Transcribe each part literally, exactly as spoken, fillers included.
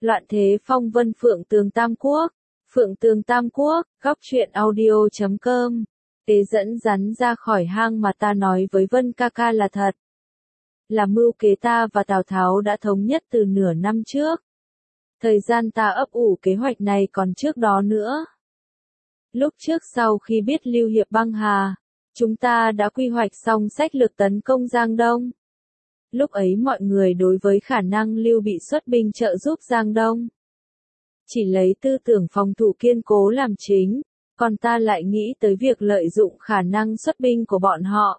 Loạn thế phong vân Phượng Tường Tam Quốc. Phượng Tường Tam Quốc, góc truyện audio chấm com. Tế dẫn rắn ra khỏi hang mà ta nói với Vân ca ca là thật. Là mưu kế ta và Tào Tháo đã thống nhất từ nửa năm trước. Thời gian ta ấp ủ kế hoạch này còn trước đó nữa. Lúc trước sau khi biết Lưu Hiệp băng hà, chúng ta đã quy hoạch xong sách lược tấn công Giang Đông. Lúc ấy mọi người đối với khả năng Lưu Bị xuất binh trợ giúp Giang Đông chỉ lấy tư tưởng phòng thủ kiên cố làm chính, còn ta lại nghĩ tới việc lợi dụng khả năng xuất binh của bọn họ.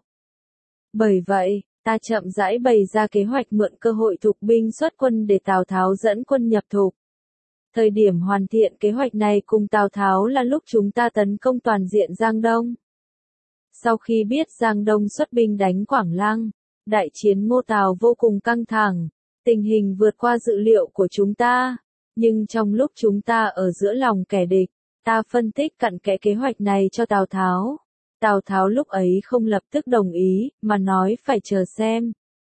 Bởi vậy, ta chậm rãi bày ra kế hoạch mượn cơ hội thục binh xuất quân để Tào Tháo dẫn quân nhập thục. Thời điểm hoàn thiện kế hoạch này cùng Tào Tháo là lúc chúng ta tấn công toàn diện Giang Đông. Sau khi biết Giang Đông xuất binh đánh Quảng Lăng, đại chiến Ngô Tào vô cùng căng thẳng, tình hình vượt qua dự liệu của chúng ta. Nhưng trong lúc chúng ta ở giữa lòng kẻ địch, ta phân tích cặn kẽ kế hoạch này cho Tào Tháo. Tào Tháo lúc ấy không lập tức đồng ý, mà nói phải chờ xem.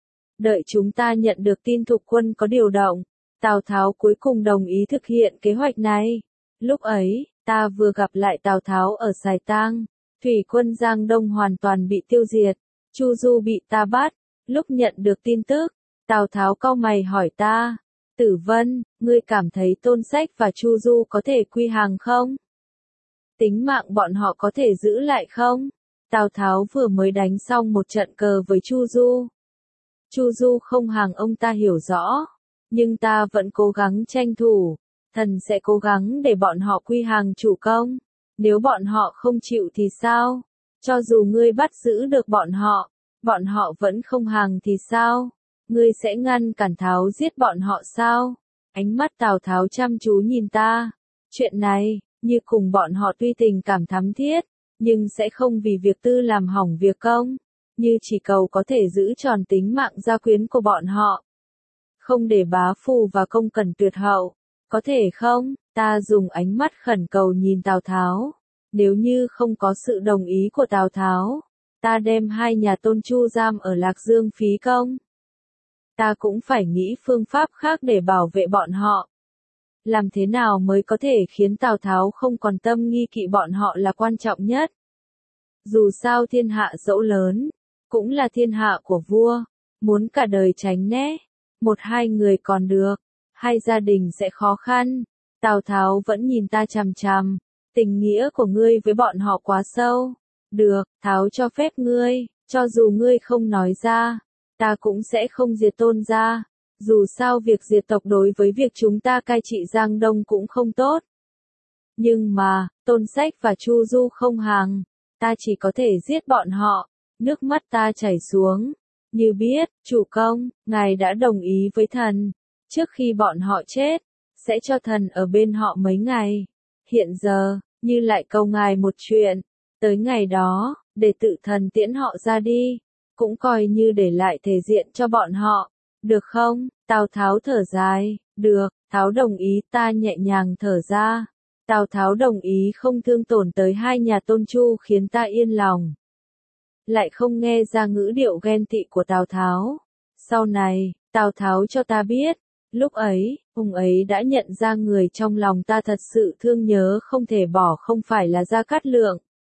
Đợi chúng ta nhận được tin thục quân có điều động, Tào Tháo cuối cùng đồng ý thực hiện kế hoạch này. Lúc ấy, ta vừa gặp lại Tào Tháo ở Sài Tang, thủy quân Giang Đông hoàn toàn bị tiêu diệt, Chu Du bị ta bắt. Lúc nhận được tin tức, Tào Tháo cau mày hỏi ta, Tử Vân, ngươi cảm thấy Tôn Sách và Chu Du có thể quy hàng không? Tính mạng bọn họ có thể giữ lại không? Tào Tháo vừa mới đánh xong một trận cờ với Chu Du. Chu Du không hàng ông ta hiểu rõ, nhưng ta vẫn cố gắng tranh thủ, thần sẽ cố gắng để bọn họ quy hàng chủ công. Nếu bọn họ không chịu thì sao? Cho dù ngươi bắt giữ được bọn họ, bọn họ vẫn không hàng thì sao? Ngươi sẽ ngăn cản Tháo giết bọn họ sao? Ánh mắt Tào Tháo chăm chú nhìn ta. Chuyện này, như cùng bọn họ tuy tình cảm thắm thiết, nhưng sẽ không vì việc tư làm hỏng việc công, như chỉ cầu có thể giữ tròn tính mạng gia quyến của bọn họ. Không để bá phụ và công cần tuyệt hậu, có thể không? Ta dùng ánh mắt khẩn cầu nhìn Tào Tháo. Nếu như không có sự đồng ý của Tào Tháo, ta đem hai nhà Tôn Chu giam ở Lạc Dương phí công. Ta cũng phải nghĩ phương pháp khác để bảo vệ bọn họ. Làm thế nào mới có thể khiến Tào Tháo không còn tâm nghi kỵ bọn họ là quan trọng nhất. Dù sao thiên hạ dẫu lớn, cũng là thiên hạ của vua, muốn cả đời tránh né, một hai người còn được, hai gia đình sẽ khó khăn. Tào Tháo vẫn nhìn ta chằm chằm, tình nghĩa của ngươi với bọn họ quá sâu. Được, Tháo cho phép ngươi, cho dù ngươi không nói ra, ta cũng sẽ không diệt Tôn gia. Dù sao việc diệt tộc đối với việc chúng ta cai trị Giang Đông cũng không tốt. Nhưng mà, Tôn Sách và Chu Du không hàng, ta chỉ có thể giết bọn họ. Nước mắt ta chảy xuống. Như biết, chủ công, ngài đã đồng ý với thần. Trước khi bọn họ chết, sẽ cho thần ở bên họ mấy ngày. Hiện giờ, như lại cầu ngài một chuyện. Tới ngày đó, để tự thần tiễn họ ra đi. Cũng coi như để lại thể diện cho bọn họ. Được không? Tào Tháo thở dài. Được, Tháo đồng ý. Ta nhẹ nhàng thở ra. Tào Tháo đồng ý không thương tổn tới hai nhà Tôn Chu khiến ta yên lòng. Lại không nghe ra ngữ điệu ghen tị của Tào Tháo. Sau này, Tào Tháo cho ta biết, lúc ấy, ông ấy đã nhận ra người trong lòng ta thật sự thương nhớ không thể bỏ không phải là Gia Cát Lượng,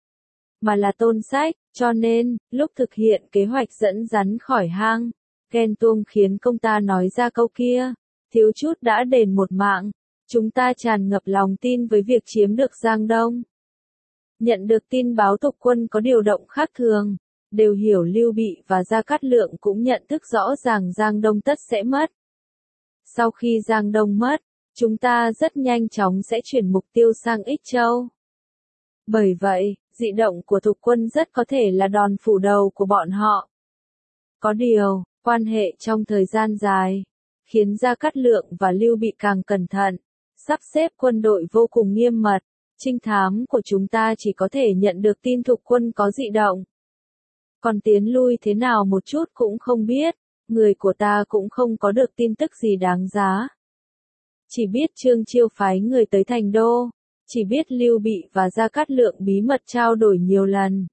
mà là Tôn Sách. Cho nên, lúc thực hiện kế hoạch dẫn rắn khỏi hang, ghen tuông khiến công ta nói ra câu kia, thiếu chút đã đền một mạng. Chúng ta tràn ngập lòng tin với việc chiếm được Giang Đông. Nhận được tin báo thục quân có điều động khác thường, đều hiểu Lưu Bị và Gia Cát Lượng cũng nhận thức rõ ràng Giang Đông tất sẽ mất. Sau khi Giang Đông mất, chúng ta rất nhanh chóng sẽ chuyển mục tiêu sang Ích Châu. Bởi vậy, dị động của thục quân rất có thể là đòn phủ đầu của bọn họ. Có điều, quan hệ trong thời gian dài, khiến Gia Cát Lượng và Lưu Bị càng cẩn thận, sắp xếp quân đội vô cùng nghiêm mật. Trinh thám của chúng ta chỉ có thể nhận được tin thục quân có dị động. Còn tiến lui thế nào một chút cũng không biết, người của ta cũng không có được tin tức gì đáng giá. Chỉ biết Trương Chiêu phái người tới thành đô, chỉ biết Lưu Bị và Gia Cát Lượng bí mật trao đổi nhiều lần.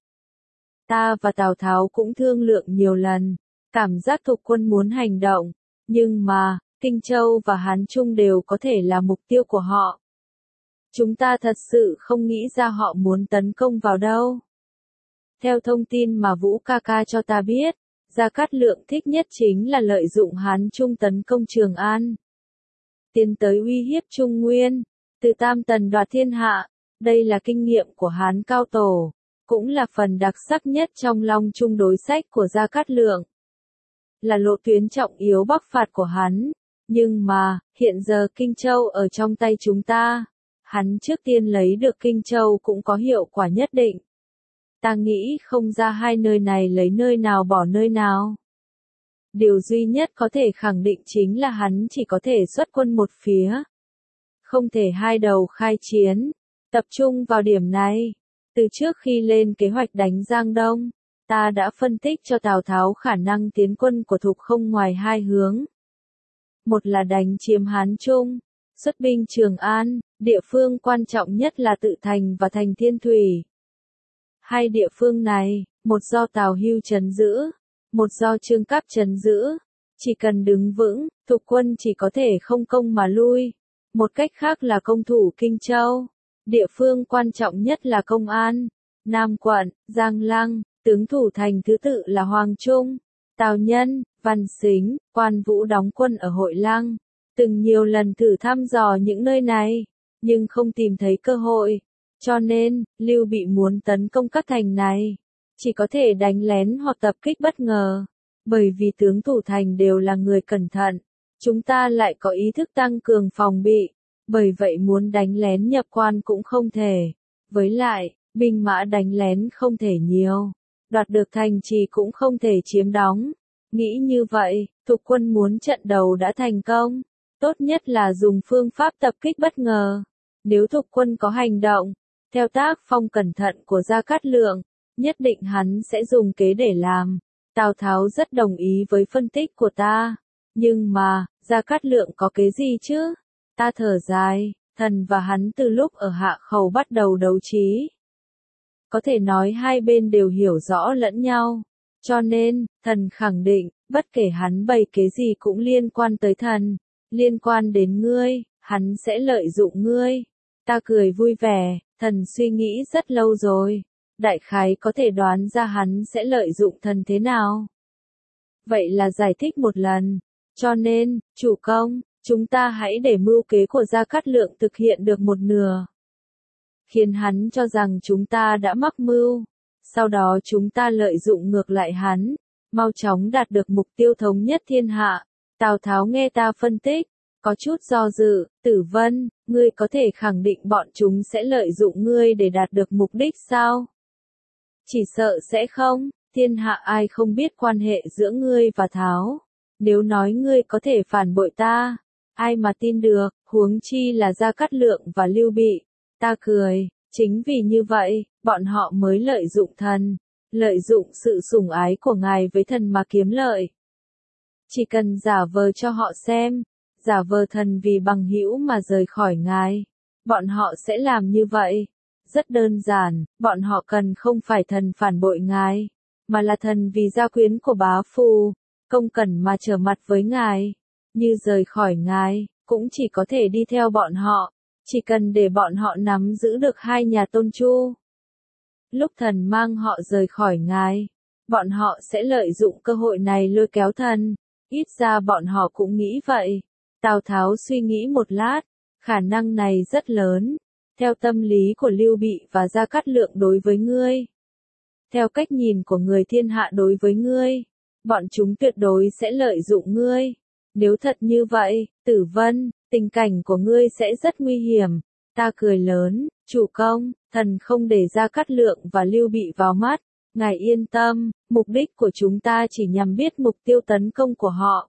Ta và Tào Tháo cũng thương lượng nhiều lần, cảm giác thục quân muốn hành động, nhưng mà, Kinh Châu và Hán Trung đều có thể là mục tiêu của họ. Chúng ta thật sự không nghĩ ra họ muốn tấn công vào đâu. Theo thông tin mà Vũ ca ca cho ta biết, Gia Cát Lượng thích nhất chính là lợi dụng Hán Trung tấn công Trường An. Tiến tới uy hiếp Trung Nguyên, từ Tam Tần đoạt thiên hạ, đây là kinh nghiệm của Hán Cao Tổ, cũng là phần đặc sắc nhất trong Long Trung đối sách của Gia Cát Lượng. Là lộ tuyến trọng yếu bắc phạt của hắn, nhưng mà, hiện giờ Kinh Châu ở trong tay chúng ta, hắn trước tiên lấy được Kinh Châu cũng có hiệu quả nhất định. Ta nghĩ không ra hai nơi này lấy nơi nào bỏ nơi nào. Điều duy nhất có thể khẳng định chính là hắn chỉ có thể xuất quân một phía. Không thể hai đầu khai chiến, tập trung vào điểm này. Từ trước khi lên kế hoạch đánh Giang Đông, ta đã phân tích cho Tào Tháo khả năng tiến quân của Thục không ngoài hai hướng. Một là đánh chiếm Hán Trung, xuất binh Trường An, địa phương quan trọng nhất là Tự Thành và Thành Thiên Thủy. Hai địa phương này, một do Tào Hưu trấn giữ, một do Trương Cáp trấn giữ, chỉ cần đứng vững, Thục quân chỉ có thể không công mà lui. Một cách khác là công thủ Kinh Châu. Địa phương quan trọng nhất là Công An, Nam Quận, Giang Lăng, tướng thủ thành thứ tự là Hoàng Trung, Tào Nhân, Văn Sính, Quan Vũ đóng quân ở Hội Lăng. Từng nhiều lần thử thăm dò những nơi này, nhưng không tìm thấy cơ hội. Cho nên, Lưu Bị muốn tấn công các thành này, chỉ có thể đánh lén hoặc tập kích bất ngờ. Bởi vì tướng thủ thành đều là người cẩn thận, chúng ta lại có ý thức tăng cường phòng bị. Bởi vậy muốn đánh lén nhập quan cũng không thể. Với lại, binh mã đánh lén không thể nhiều. Đoạt được thành trì cũng không thể chiếm đóng. Nghĩ như vậy, Thục quân muốn trận đầu đã thành công. Tốt nhất là dùng phương pháp tập kích bất ngờ. Nếu Thục quân có hành động, theo tác phong cẩn thận của Gia Cát Lượng, nhất định hắn sẽ dùng kế để làm. Tào Tháo rất đồng ý với phân tích của ta. Nhưng mà, Gia Cát Lượng có kế gì chứ? Ta thở dài, thần và hắn từ lúc ở Hạ Khẩu bắt đầu đấu trí. Có thể nói hai bên đều hiểu rõ lẫn nhau. Cho nên, thần khẳng định, bất kể hắn bày kế gì cũng liên quan tới thần. Liên quan đến ngươi, hắn sẽ lợi dụng ngươi. Ta cười vui vẻ, thần suy nghĩ rất lâu rồi. Đại khái có thể đoán ra hắn sẽ lợi dụng thần thế nào. Vậy là giải thích một lần. Cho nên, chủ công, chúng ta hãy để mưu kế của Gia Cát Lượng thực hiện được một nửa. Khiến hắn cho rằng chúng ta đã mắc mưu. Sau đó chúng ta lợi dụng ngược lại hắn. Mau chóng đạt được mục tiêu thống nhất thiên hạ. Tào Tháo nghe ta phân tích. Có chút do dự, Tử Vân, ngươi có thể khẳng định bọn chúng sẽ lợi dụng ngươi để đạt được mục đích sao? Chỉ sợ sẽ không, thiên hạ ai không biết quan hệ giữa ngươi và Tháo. Nếu nói ngươi có thể phản bội ta, ai mà tin được, huống chi là Gia Cát Lượng và Lưu Bị. Ta cười, chính vì như vậy, bọn họ mới lợi dụng thần, lợi dụng sự sủng ái của ngài với thần mà kiếm lợi. Chỉ cần giả vờ cho họ xem, giả vờ thần vì bằng hữu mà rời khỏi ngài, bọn họ sẽ làm như vậy. Rất đơn giản, bọn họ cần không phải thần phản bội ngài, mà là thần vì gia quyến của bá phụ, không cần mà trở mặt với ngài. Như rời khỏi ngài, cũng chỉ có thể đi theo bọn họ, chỉ cần để bọn họ nắm giữ được hai nhà Tôn Chu. Lúc thần mang họ rời khỏi ngài, bọn họ sẽ lợi dụng cơ hội này lôi kéo thần, ít ra bọn họ cũng nghĩ vậy. Tào Tháo suy nghĩ một lát, khả năng này rất lớn. Theo tâm lý của Lưu Bị và Gia Cát Lượng đối với ngươi, theo cách nhìn của người thiên hạ đối với ngươi, bọn chúng tuyệt đối sẽ lợi dụng ngươi. Nếu thật như vậy, Tử Vân, tình cảnh của ngươi sẽ rất nguy hiểm. Ta cười lớn, chủ công, thần không để Gia Cát Lượng và Lưu Bị vào mắt. Ngài yên tâm, mục đích của chúng ta chỉ nhằm biết mục tiêu tấn công của họ.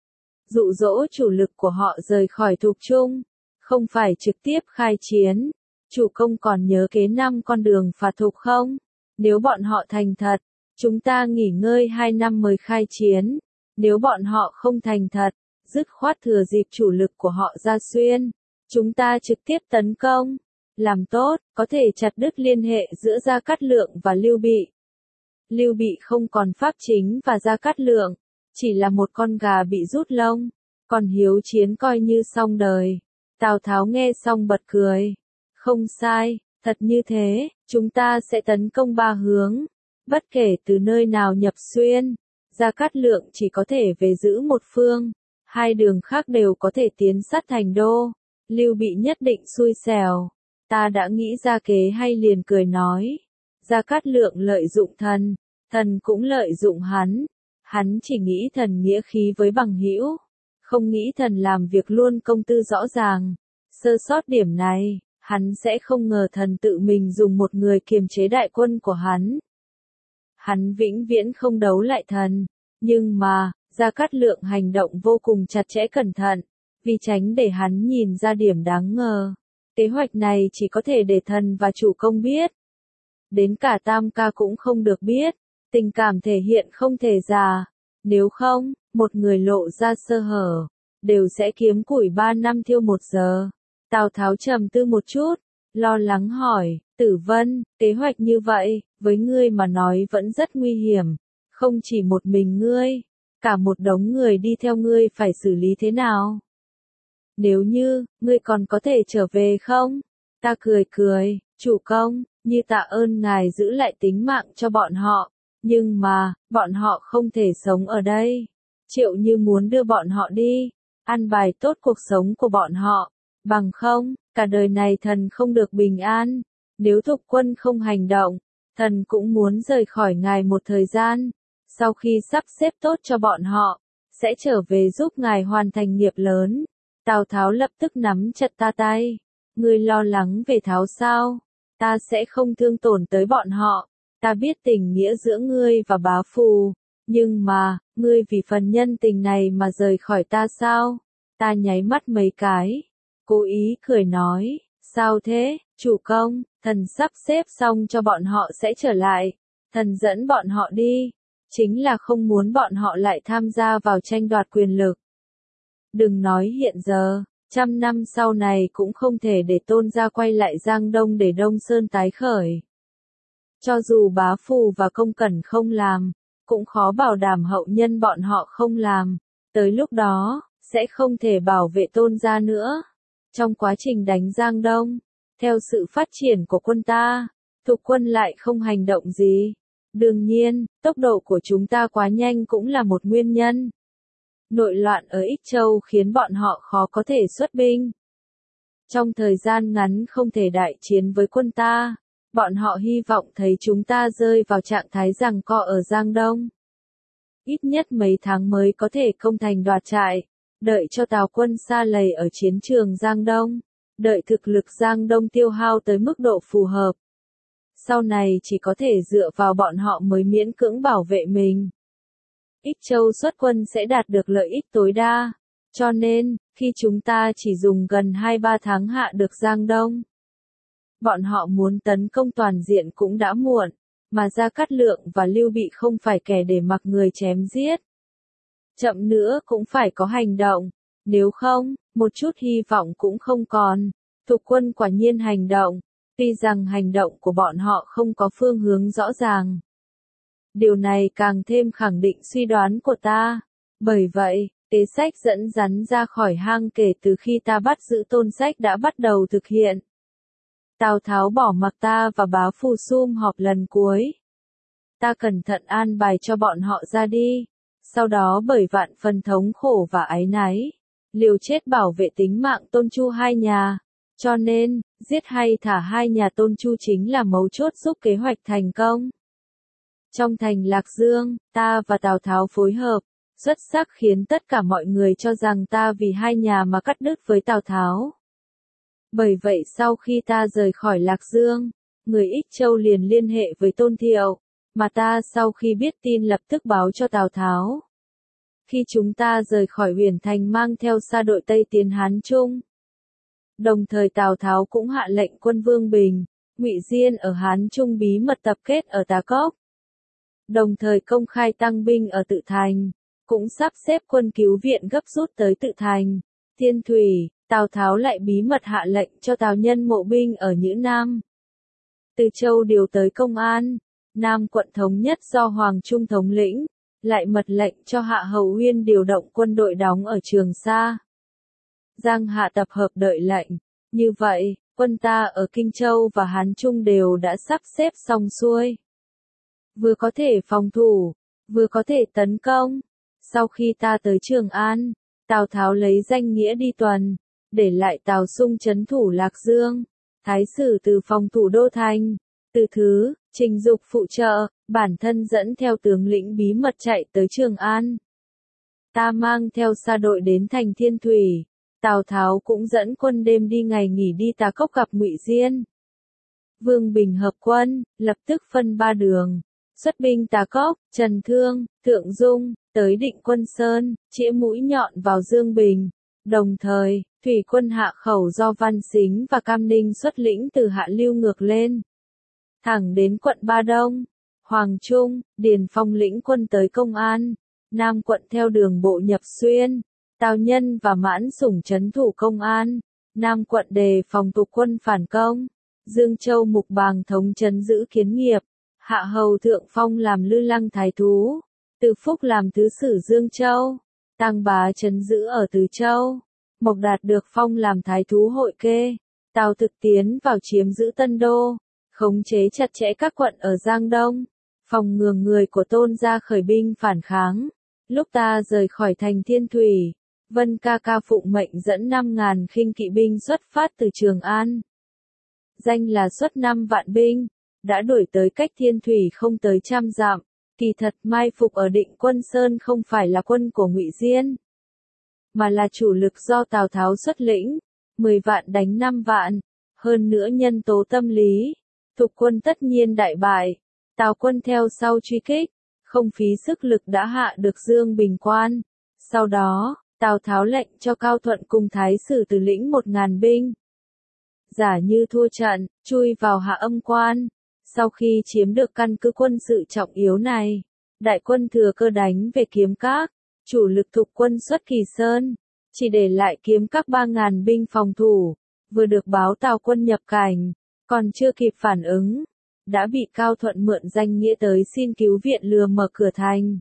Dụ dỗ chủ lực của họ rời khỏi Thục Trung, không phải trực tiếp khai chiến. Chủ công còn nhớ kế năm con đường phạt Thục không? Nếu bọn họ thành thật, chúng ta nghỉ ngơi hai năm mới khai chiến. Nếu bọn họ không thành thật, dứt khoát thừa dịp chủ lực của họ ra xuyên, chúng ta trực tiếp tấn công. Làm tốt, có thể chặt đứt liên hệ giữa Gia Cát Lượng và Lưu Bị. Lưu Bị không còn pháp chính và Gia Cát Lượng, chỉ là một con gà bị rút lông. còn hiếu chiến coi như xong đời. Tào Tháo nghe xong bật cười. Không sai, thật như thế, chúng ta sẽ tấn công ba hướng. Bất kể từ nơi nào nhập xuyên, Gia Cát Lượng chỉ có thể về giữ một phương, hai đường khác đều có thể tiến sát thành đô. Lưu Bị nhất định xui xẻo. Ta đã nghĩ ra kế hay liền cười nói. Gia Cát Lượng lợi dụng thần, thần cũng lợi dụng hắn. Hắn chỉ nghĩ thần nghĩa khí với bằng hữu, không nghĩ thần làm việc luôn công tư rõ ràng. Sơ sót điểm này, hắn sẽ không ngờ thần tự mình dùng một người kiềm chế đại quân của hắn. Hắn vĩnh viễn không đấu lại thần, nhưng mà, Gia Cát Lượng hành động vô cùng chặt chẽ cẩn thận, vì tránh để hắn nhìn ra điểm đáng ngờ. Kế hoạch này chỉ có thể để thần và chủ công biết. Đến cả Tam Ca cũng không được biết, tình cảm thể hiện không thể giả. Nếu không, một người lộ ra sơ hở, đều sẽ kiếm củi ba năm thiêu một giờ. Tào Tháo trầm tư một chút, lo lắng hỏi, Tử Vân, kế hoạch như vậy, với ngươi mà nói vẫn rất nguy hiểm, không chỉ một mình ngươi, cả một đống người đi theo ngươi phải xử lý thế nào? Nếu như, ngươi còn có thể trở về không? Ta cười cười, chủ công, như tạ ơn ngài giữ lại tính mạng cho bọn họ, nhưng mà, bọn họ không thể sống ở đây. Triệu Như muốn đưa bọn họ đi, an bài tốt cuộc sống của bọn họ, bằng không, cả đời này thần không được bình an. Nếu thục quân không hành động, thần cũng muốn rời khỏi ngài một thời gian, sau khi sắp xếp tốt cho bọn họ, sẽ trở về giúp ngài hoàn thành nghiệp lớn. Tào Tháo lập tức nắm chặt ta tay, ngươi lo lắng về Tháo sao? Ta sẽ không thương tổn tới bọn họ, ta biết tình nghĩa giữa ngươi và bá phù, nhưng mà, ngươi vì phần nhân tình này mà rời khỏi ta sao? Ta nháy mắt mấy cái, cố ý cười nói, sao thế, chủ công, thần sắp xếp xong cho bọn họ sẽ trở lại, thần dẫn bọn họ đi, chính là không muốn bọn họ lại tham gia vào tranh đoạt quyền lực. Đừng nói hiện giờ, trăm năm sau này cũng không thể để Tôn gia quay lại Giang Đông để Đông Sơn tái khởi. Cho dù bá phù và công cẩn không làm, cũng khó bảo đảm hậu nhân bọn họ không làm, tới lúc đó, sẽ không thể bảo vệ Tôn gia nữa. Trong quá trình đánh Giang Đông, theo sự phát triển của quân ta, thục quân lại không hành động gì. Đương nhiên, tốc độ của chúng ta quá nhanh cũng là một nguyên nhân. Nội loạn ở Ích Châu khiến bọn họ khó có thể xuất binh. Trong thời gian ngắn không thể đại chiến với quân ta, bọn họ hy vọng thấy chúng ta rơi vào trạng thái giằng co ở Giang Đông. Ít nhất mấy tháng mới có thể công thành đoạt trại, đợi cho Tào quân sa lầy ở chiến trường Giang Đông, đợi thực lực Giang Đông tiêu hao tới mức độ phù hợp. Sau này chỉ có thể dựa vào bọn họ mới miễn cưỡng bảo vệ mình. Ích Châu xuất quân sẽ đạt được lợi ích tối đa, cho nên, khi chúng ta chỉ dùng gần hai ba tháng hạ được Giang Đông, bọn họ muốn tấn công toàn diện cũng đã muộn, mà Gia Cát Lượng và Lưu Bị không phải kẻ để mặc người chém giết. Chậm nữa cũng phải có hành động, nếu không, một chút hy vọng cũng không còn. Thục quân quả nhiên hành động, tuy rằng hành động của bọn họ không có phương hướng rõ ràng. Điều này càng thêm khẳng định suy đoán của ta. Bởi vậy, kế sách dẫn rắn ra khỏi hang kể từ khi ta bắt giữ Tôn Sách đã bắt đầu thực hiện. Tào Tháo bỏ mặc ta và bá phù sum họp lần cuối. Ta cẩn thận an bài cho bọn họ ra đi. Sau đó bởi vạn phần thống khổ và áy náy, liều chết bảo vệ tính mạng Tôn Chu hai nhà. Cho nên, giết hay thả hai nhà Tôn Chu chính là mấu chốt giúp kế hoạch thành công. Trong thành Lạc Dương, ta và Tào Tháo phối hợp, xuất sắc khiến tất cả mọi người cho rằng ta vì hai nhà mà cắt đứt với Tào Tháo. Bởi vậy sau khi ta rời khỏi Lạc Dương, người Ích Châu liền liên hệ với Tôn Thiệu, mà ta sau khi biết tin lập tức báo cho Tào Tháo. Khi chúng ta rời khỏi Huyền Thành mang theo sa đội Tây tiến Hán Trung. Đồng thời Tào Tháo cũng hạ lệnh quân Vương Bình, Ngụy Diên ở Hán Trung bí mật tập kết ở Tá Cốc. Đồng thời công khai tăng binh ở Tự Thành, cũng sắp xếp quân cứu viện gấp rút tới Tự Thành. Thiên Thủy, Tào Tháo lại bí mật hạ lệnh cho Tào Nhân mộ binh ở Nhữ Nam. Từ Châu điều tới công an, Nam quận thống nhất do Hoàng Trung thống lĩnh, lại mật lệnh cho Hạ Hầu Uyên điều động quân đội đóng ở Trường Sa. Giang Hạ tập hợp đợi lệnh. Như vậy, quân ta ở Kinh Châu và Hán Trung đều đã sắp xếp xong xuôi. Vừa có thể phòng thủ, vừa có thể tấn công. Sau khi ta tới Trường An, Tào Tháo lấy danh nghĩa đi tuần, để lại Tào Sung trấn thủ Lạc Dương. Thái sử từ phòng thủ Đô Thành, Từ Thứ, Trình Dục phụ trợ, bản thân dẫn theo tướng lĩnh bí mật chạy tới Trường An. Ta mang theo sa đội đến thành Thiên Thủy. Tào Tháo cũng dẫn quân đêm đi ngày nghỉ đi Tà Cốc gặp Ngụy Diên. Vương Bình hợp quân, lập tức phân ba đường, xuất binh Tà Cốc, Trần Thương, Thượng Dung, tới Định Quân Sơn, chĩa mũi nhọn vào Dương Bình. Đồng thời, thủy quân Hạ Khẩu do Văn Sính và Cam Ninh xuất lĩnh từ Hạ Lưu ngược lên, thẳng đến quận Ba Đông, Hoàng Trung. Điền Phong lĩnh quân tới Công An, Nam quận theo đường bộ nhập Xuyên. Tào Nhân và Mãn Sủng trấn thủ Công An, Nam quận đề phòng tục quân phản công. Dương Châu Mục Bàng thống trấn giữ Kiến Nghiệp. Hạ Hầu Thượng Phong làm Lư Lăng thái thú, Từ Phúc làm thứ sử Dương Châu. Tang Bá trấn giữ ở Từ Châu. Mộc Đạt được phong làm thái thú Hội Kê. Tào Thực tiến vào chiếm giữ Tân Đô, khống chế chặt chẽ các quận ở Giang Đông, phòng ngừa người của Tôn gia khởi binh phản kháng. Lúc ta rời khỏi thành Thiên Thủy, Vân ca ca phụng mệnh dẫn năm ngàn khinh kỵ binh xuất phát từ Trường An. Danh là xuất năm vạn binh, đã đuổi tới cách Thiên Thủy không tới trăm dặm. Kỳ thật mai phục ở Định Quân Sơn không phải là quân của Ngụy Diên, mà là chủ lực do Tào Tháo xuất lĩnh, mười vạn đánh năm vạn, hơn nữa nhân tố tâm lý, thục quân tất nhiên đại bại, Tào quân theo sau truy kích, không phí sức lực đã hạ được Dương Bình Quan. Sau đó, Tào Tháo lệnh cho Cao Thuận cùng Thái sử Từ lĩnh một ngàn binh, giả như thua trận, chui vào Hạ Âm Quan. Sau khi chiếm được căn cứ quân sự trọng yếu này, đại quân thừa cơ đánh về Kiếm Các, chủ lực thục quân xuất Kỳ Sơn, chỉ để lại Kiếm Các ba ngàn binh phòng thủ. Vừa được báo Tào quân nhập cảnh, còn chưa kịp phản ứng, đã bị Cao Thuận mượn danh nghĩa tới xin cứu viện lừa mở cửa thành,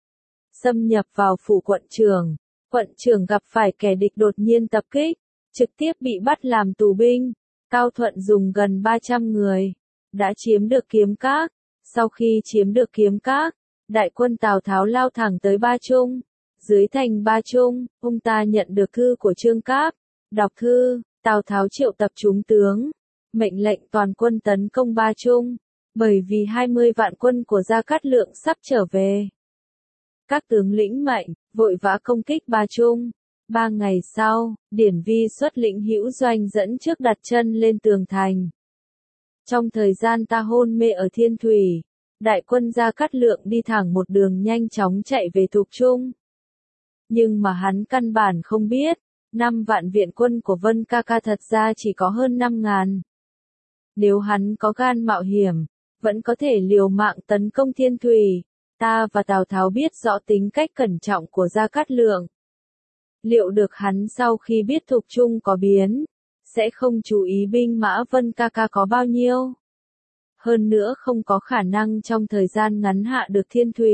xâm nhập vào phủ quận trưởng. Quận trưởng gặp phải kẻ địch đột nhiên tập kích, trực tiếp bị bắt làm tù binh. Cao Thuận dùng gần ba trăm người, đã chiếm được Kiếm Các. Sau khi chiếm được Kiếm Các, đại quân Tào Tháo lao thẳng tới Ba Trung. Dưới thành Ba Trung, ông ta nhận được thư của Trương Cáp. Đọc thư, Tào Tháo triệu tập chúng tướng, mệnh lệnh toàn quân tấn công Ba Trung, bởi vì hai mươi vạn quân của Gia Cát Lượng sắp trở về. Các tướng lĩnh mệnh, vội vã công kích Ba Trung. Ba ngày sau, Điển Vi xuất lĩnh hữu doanh dẫn trước đặt chân lên tường thành. Trong thời gian ta hôn mê ở Thiên Thủy, đại quân Gia Cát Lượng đi thẳng một đường nhanh chóng chạy về Thục Trung. Nhưng mà hắn căn bản không biết, năm vạn viện quân của Vân ca ca thật ra chỉ có hơn năm ngàn. Nếu hắn có gan mạo hiểm, vẫn có thể liều mạng tấn công Thiên Thủy. Ta và Tào Tháo biết rõ tính cách cẩn trọng của Gia Cát Lượng. Liệu được hắn sau khi biết Thục Trung có biến, sẽ không chú ý binh mã Vân ca ca có bao nhiêu. Hơn nữa không có khả năng trong thời gian ngắn hạ được Thiên Thủy.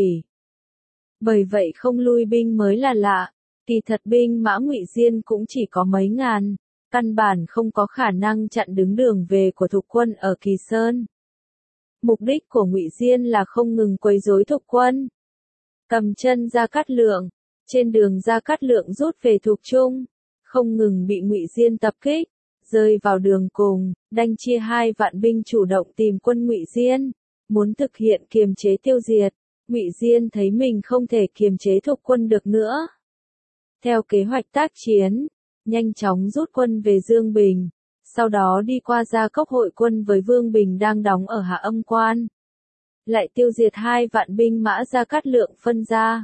Bởi vậy không lui binh mới là lạ. Kỳ thật binh mã Ngụy Diên cũng chỉ có mấy ngàn, căn bản không có khả năng chặn đứng đường về của thục quân ở Kỳ Sơn. Mục đích của Ngụy Diên là không ngừng quấy rối thục quân, cầm chân Gia Cát Lượng. Trên đường Gia Cát Lượng rút về Thục Trung, không ngừng bị Ngụy Diên tập kích, rơi vào đường cùng, đanh chia hai vạn binh chủ động tìm quân Ngụy Diên, muốn thực hiện kiềm chế tiêu diệt. Ngụy Diên thấy mình không thể kiềm chế thục quân được nữa. Theo kế hoạch tác chiến, nhanh chóng rút quân về Dương Bình, sau đó đi qua Gia Cốc hội quân với Vương Bình đang đóng ở Hạ Âm Quan. Lại tiêu diệt hai vạn binh mã Gia Cát Lượng phân ra.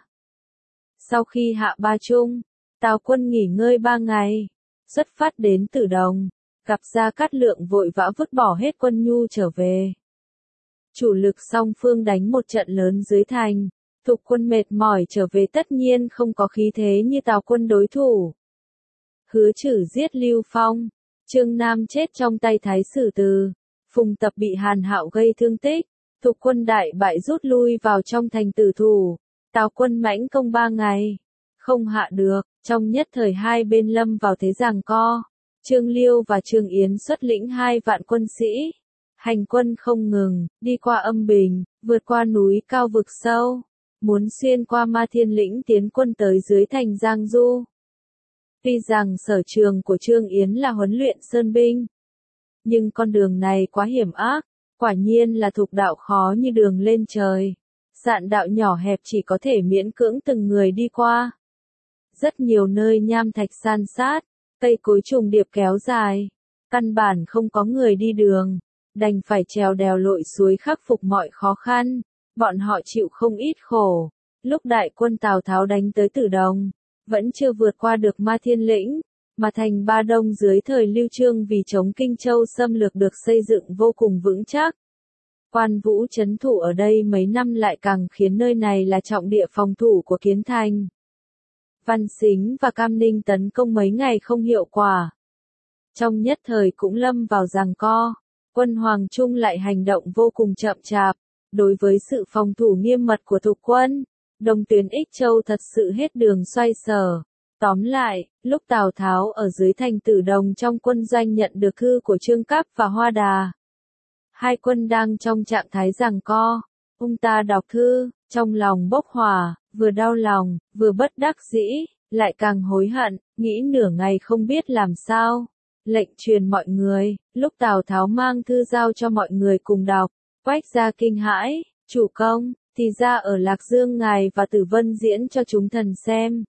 Sau khi hạ Ba Trung, Tào quân nghỉ ngơi ba ngày, xuất phát đến Tử Đồng, gặp Gia Cát Lượng vội vã vứt bỏ hết quân nhu trở về. Chủ lực song phương đánh một trận lớn dưới thành, thục quân mệt mỏi trở về tất nhiên không có khí thế như Tào quân đối thủ. Hứa Chử giết Lưu Phong, Trương Nam chết trong tay Thái sử Từ, Phùng Tập bị Hàn Hạo gây thương tích, thục quân đại bại rút lui vào trong thành Tử Thủ. Tào quân mãnh công ba ngày, không hạ được, trong nhất thời hai bên lâm vào thế giằng co. Trương Liêu và Trương Yến xuất lĩnh hai vạn quân sĩ, hành quân không ngừng, đi qua âm bình, vượt qua núi cao vực sâu, muốn xuyên qua Ma Thiên Lĩnh tiến quân tới dưới thành Giang Du. Tuy rằng sở trường của Trương Yến là huấn luyện sơn binh, nhưng con đường này quá hiểm ác, quả nhiên là thục đạo khó như đường lên trời. Dạn đạo nhỏ hẹp chỉ có thể miễn cưỡng từng người đi qua. Rất nhiều nơi nham thạch san sát, cây cối trùng điệp kéo dài, căn bản không có người đi đường, đành phải trèo đèo lội suối khắc phục mọi khó khăn, bọn họ chịu không ít khổ. Lúc đại quân Tào Tháo đánh tới Tử Đồng, vẫn chưa vượt qua được Ma Thiên Lĩnh, mà thành Ba Đông dưới thời Lưu Chương vì chống Kinh Châu xâm lược được xây dựng vô cùng vững chắc. Quan Vũ trấn thủ ở đây mấy năm lại càng khiến nơi này là trọng địa phòng thủ của Kiến Thành. Văn Sính và Cam Ninh tấn công mấy ngày không hiệu quả. Trong nhất thời cũng lâm vào giằng co, quân Hoàng Trung lại hành động vô cùng chậm chạp. Đối với sự phòng thủ nghiêm mật của thục quân, Đông Tuyến Ích Châu thật sự hết đường xoay sở. Tóm lại, lúc Tào Tháo ở dưới thành Tử Đồng trong quân doanh nhận được thư của Trương Cáp và Hoa Đà. Hai quân đang trong trạng thái giằng co, ông ta đọc thư, trong lòng bốc hỏa, vừa đau lòng, vừa bất đắc dĩ, lại càng hối hận, nghĩ nửa ngày không biết làm sao. Lệnh truyền mọi người, lúc Tào Tháo mang thư giao cho mọi người cùng đọc, Quách gia kinh hãi, chủ công, thì ra ở Lạc Dương ngài và Tử Vân diễn cho chúng thần xem.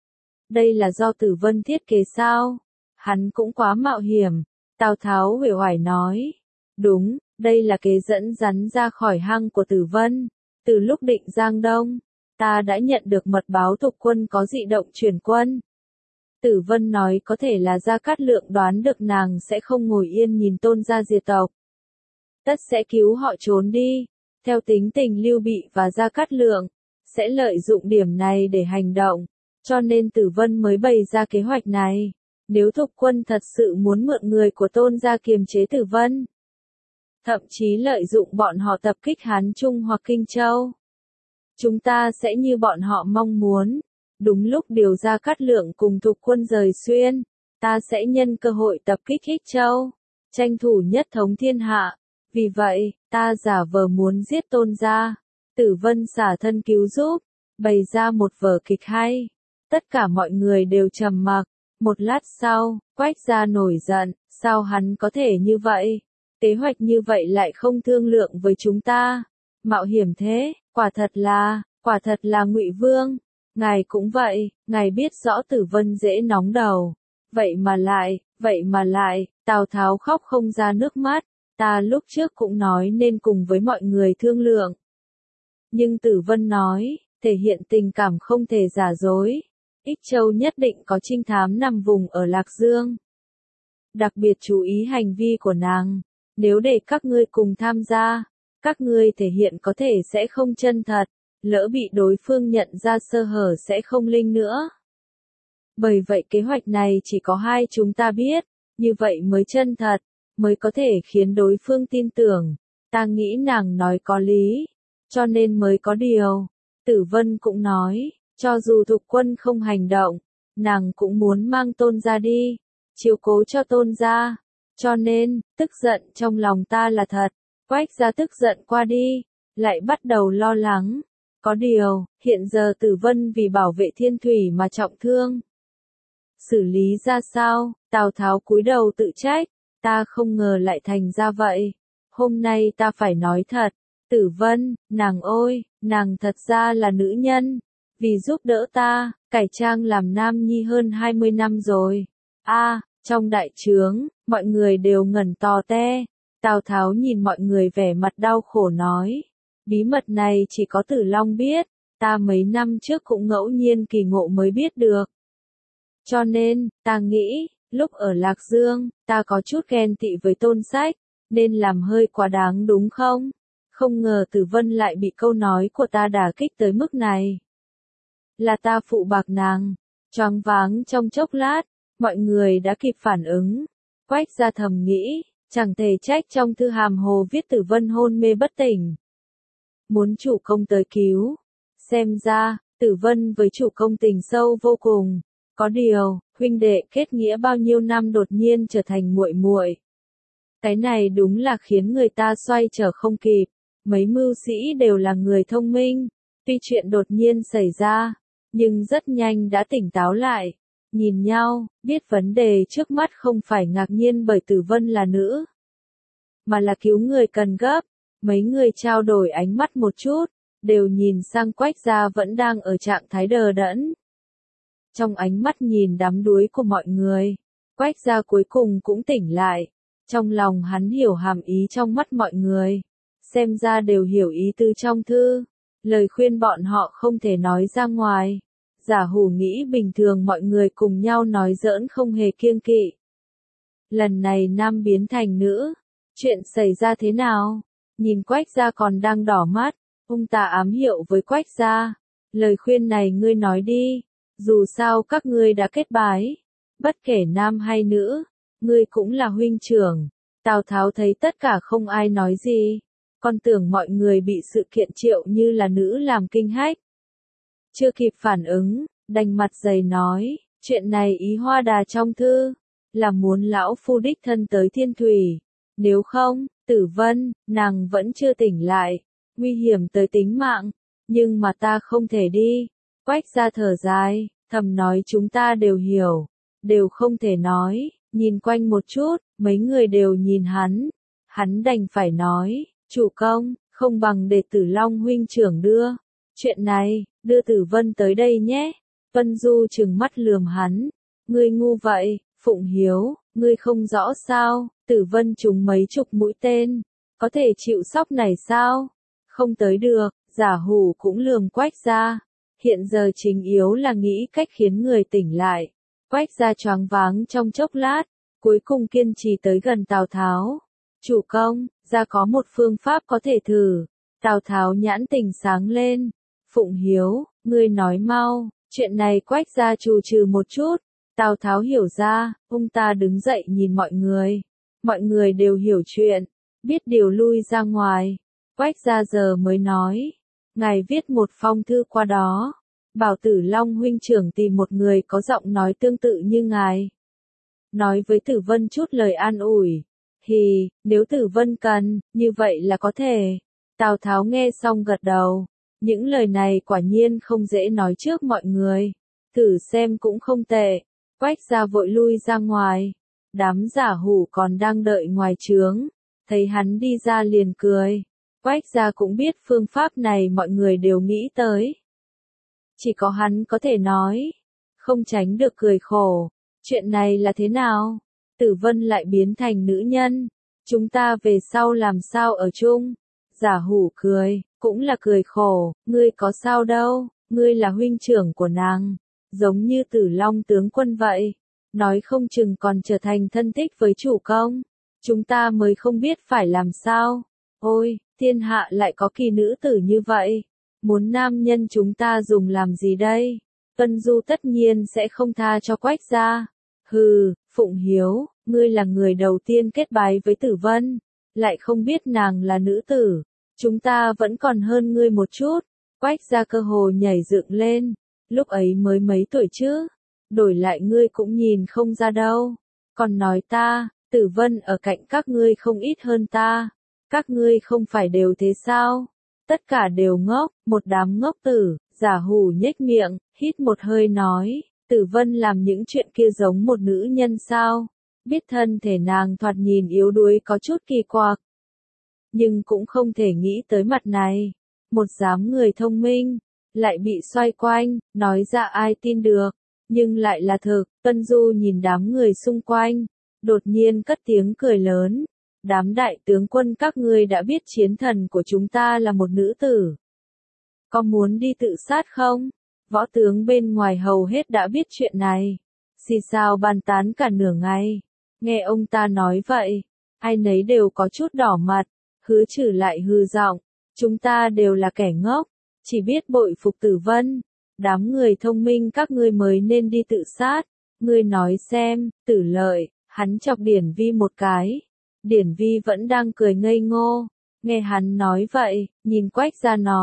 Đây là do Tử Vân thiết kế sao? Hắn cũng quá mạo hiểm. Tào Tháo uể oải nói. Đúng, đây là kế dẫn rắn ra khỏi hang của Tử Vân. Từ lúc định Giang Đông, ta đã nhận được mật báo thục quân có dị động chuyển quân. Tử Vân nói có thể là Gia Cát Lượng đoán được nàng sẽ không ngồi yên nhìn Tôn gia diệt tộc. Tất sẽ cứu họ trốn đi. Theo tính tình Lưu Bị và Gia Cát Lượng, sẽ lợi dụng điểm này để hành động. Cho nên Tử Vân mới bày ra kế hoạch này. Nếu thục quân thật sự muốn mượn người của Tôn gia kiềm chế Tử Vân, thậm chí lợi dụng bọn họ tập kích Hán Trung hoặc Kinh Châu, chúng ta sẽ như bọn họ mong muốn. Đúng lúc điều Gia Cát Lượng cùng thục quân rời xuyên, ta sẽ nhân cơ hội tập kích Ích Châu, tranh thủ nhất thống thiên hạ. Vì vậy, ta giả vờ muốn giết Tôn gia. Tử Vân xả thân cứu giúp, bày ra một vở kịch hay. Tất cả mọi người đều trầm mặc. Một lát sau, Quách gia nổi giận, sao hắn có thể như vậy? Kế hoạch như vậy lại không thương lượng với chúng ta. Mạo hiểm thế, quả thật là, quả thật là Ngụy Vương. Ngài cũng vậy, ngài biết rõ Tử Vân dễ nóng đầu. Vậy mà lại, vậy mà lại, Tào Tháo khóc không ra nước mắt. Ta lúc trước cũng nói nên cùng với mọi người thương lượng. Nhưng Tử Vân nói, thể hiện tình cảm không thể giả dối. Ích Châu nhất định có trinh thám nằm vùng ở Lạc Dương. Đặc biệt chú ý hành vi của nàng. Nếu để các ngươi cùng tham gia, các ngươi thể hiện có thể sẽ không chân thật. Lỡ bị đối phương nhận ra sơ hở sẽ không linh nữa. Bởi vậy kế hoạch này chỉ có hai chúng ta biết. Như vậy mới chân thật, mới có thể khiến đối phương tin tưởng. Ta nghĩ nàng nói có lý, cho nên mới có điều. Tử Vân cũng nói, cho dù thục quân không hành động, nàng cũng muốn mang Tôn gia đi, chiếu cố cho Tôn gia. Cho nên, tức giận trong lòng ta là thật. Quách gia tức giận qua đi, lại bắt đầu lo lắng. Có điều, hiện giờ Tử Vân vì bảo vệ thiên thủy mà trọng thương. Xử lý ra sao? Tào Tháo cúi đầu tự trách. Ta không ngờ lại thành ra vậy. Hôm nay ta phải nói thật. Tử Vân, nàng ôi, nàng thật ra là nữ nhân. Vì giúp đỡ ta, cải trang làm nam nhi hơn hai mươi năm rồi. A, à, trong đại trướng, mọi người đều ngẩn tò te. Tào Tháo nhìn mọi người vẻ mặt đau khổ nói. Bí mật này chỉ có Tử Long biết. Ta mấy năm trước cũng ngẫu nhiên kỳ ngộ mới biết được. Cho nên, ta nghĩ, lúc ở Lạc Dương, ta có chút ghen tị với Tôn Sách, nên làm hơi quá đáng đúng không? Không ngờ Tử Vân lại bị câu nói của ta đả kích tới mức này. Là ta phụ bạc nàng. Choáng váng trong chốc lát, mọi người đã kịp phản ứng. Quách gia thầm nghĩ, chẳng thể trách trong thư hàm hồ viết Tử Vân hôn mê bất tỉnh. Muốn chủ công tới cứu. Xem ra, Tử Vân với chủ công tình sâu vô cùng. Có điều, huynh đệ kết nghĩa bao nhiêu năm đột nhiên trở thành muội muội. Cái này đúng là khiến người ta xoay trở không kịp. Mấy mưu sĩ đều là người thông minh. Tuy chuyện đột nhiên xảy ra, nhưng rất nhanh đã tỉnh táo lại. Nhìn nhau, biết vấn đề trước mắt không phải ngạc nhiên bởi Tử Vân là nữ, mà là cứu người cần gấp. Mấy người trao đổi ánh mắt một chút, đều nhìn sang Quách Gia vẫn đang ở trạng thái đờ đẫn. Trong ánh mắt nhìn đắm đuối của mọi người, Quách Gia cuối cùng cũng tỉnh lại. Trong lòng hắn hiểu hàm ý trong mắt mọi người, xem ra đều hiểu ý tứ trong thư. Lời khuyên bọn họ không thể nói ra ngoài. Giả hủ nghĩ bình thường mọi người cùng nhau nói giỡn không hề kiêng kỵ. Lần này nam biến thành nữ, chuyện xảy ra thế nào? Nhìn Quách Gia còn đang đỏ mắt, ông ta ám hiệu với Quách Gia. Lời khuyên này ngươi nói đi, dù sao các ngươi đã kết bái. Bất kể nam hay nữ, ngươi cũng là huynh trưởng. Tào Tháo thấy tất cả không ai nói gì. Còn tưởng mọi người bị sự kiện Triệu Như là nữ làm kinh hách. Chưa kịp phản ứng, đành mặt dày nói, chuyện này ý Hoa Đà trong thư, là muốn lão phu đích thân tới Thiên Thủy. Nếu không, Tử Vân, nàng vẫn chưa tỉnh lại, nguy hiểm tới tính mạng, nhưng mà ta không thể đi. Quách Gia thở dài, thầm nói chúng ta đều hiểu, đều không thể nói. Nhìn quanh một chút, mấy người đều nhìn hắn. Hắn đành phải nói, chủ công, không bằng để Tử Long huynh trưởng đưa. Chuyện này, đưa Tử Vân tới đây nhé. Vân Du trừng mắt lườm hắn. Ngươi ngu vậy, Phụng Hiếu, ngươi không rõ sao, Tử Vân trúng mấy chục mũi tên. Có thể chịu sóc này sao? Không tới được, Giả Hủ cũng lườm Quách Gia. Hiện giờ chính yếu là nghĩ cách khiến người tỉnh lại. Quách Gia choáng váng trong chốc lát, cuối cùng kiên trì tới gần Tào Tháo. Chủ công, gia có một phương pháp có thể thử. Tào Tháo nhãn tình sáng lên. Phụng Hiếu, ngươi nói mau, chuyện này Quách Gia trù trừ một chút. Tào Tháo hiểu ra, ông ta đứng dậy nhìn mọi người. Mọi người đều hiểu chuyện, biết điều lui ra ngoài. Quách Gia giờ mới nói, ngài viết một phong thư qua đó, bảo Tử Long huynh trưởng tìm một người có giọng nói tương tự như ngài. Nói với Tử Vân chút lời an ủi. Thì, nếu Tử Vân cần, như vậy là có thể. Tào Tháo nghe xong gật đầu. Những lời này quả nhiên không dễ nói trước mọi người. Thử xem cũng không tệ. Quách Gia vội lui ra ngoài. Đám Giả Hủ còn đang đợi ngoài trướng. Thấy hắn đi ra liền cười. Quách Gia cũng biết phương pháp này mọi người đều nghĩ tới. Chỉ có hắn có thể nói. Không tránh được cười khổ. Chuyện này là thế nào? Tử Vân lại biến thành nữ nhân. Chúng ta về sau làm sao ở chung? Giả Hủ cười, cũng là cười khổ. Ngươi có sao đâu, ngươi là huynh trưởng của nàng. Giống như Tử Long tướng quân vậy. Nói không chừng còn trở thành thân thích với chủ công. Chúng ta mới không biết phải làm sao. Ôi, thiên hạ lại có kỳ nữ tử như vậy. Muốn nam nhân chúng ta dùng làm gì đây? Vân Du tất nhiên sẽ không tha cho Quách Gia. Hừ, Phụng Hiếu, ngươi là người đầu tiên kết bái với Tử Vân, lại không biết nàng là nữ tử. Chúng ta vẫn còn hơn ngươi một chút. Quách Gia cơ hồ nhảy dựng lên. Lúc ấy mới mấy tuổi chứ. Đổi lại ngươi cũng nhìn không ra đâu. Còn nói ta, Tử Vân ở cạnh các ngươi không ít hơn ta. Các ngươi không phải đều thế sao? Tất cả đều ngốc, một đám ngốc tử. Giả Hủ nhếch miệng, hít một hơi nói. Tử Vân làm những chuyện kia giống một nữ nhân sao? Biết thân thể nàng thoạt nhìn yếu đuối có chút kỳ quặc. Nhưng cũng không thể nghĩ tới mặt này. Một dám người thông minh, lại bị xoay quanh, nói ra ai tin được. Nhưng lại là thực. Vân Du nhìn đám người xung quanh, đột nhiên cất tiếng cười lớn. Đám đại tướng quân các ngươi đã biết chiến thần của chúng ta là một nữ tử. Có muốn đi tự sát không? Võ tướng bên ngoài hầu hết đã biết chuyện này. Xì xào bàn tán cả nửa ngày. Nghe ông ta nói vậy, ai nấy đều có chút đỏ mặt. Hứa Trừ lại hư giọng, chúng ta đều là kẻ ngốc, chỉ biết bội phục Tử Vân. Đám người thông minh các ngươi mới nên đi tự sát. Ngươi nói xem, Tử Lợi, hắn chọc Điển Vi một cái. Điển Vi vẫn đang cười ngây ngô. Nghe hắn nói vậy, nhìn Quách Gia nói,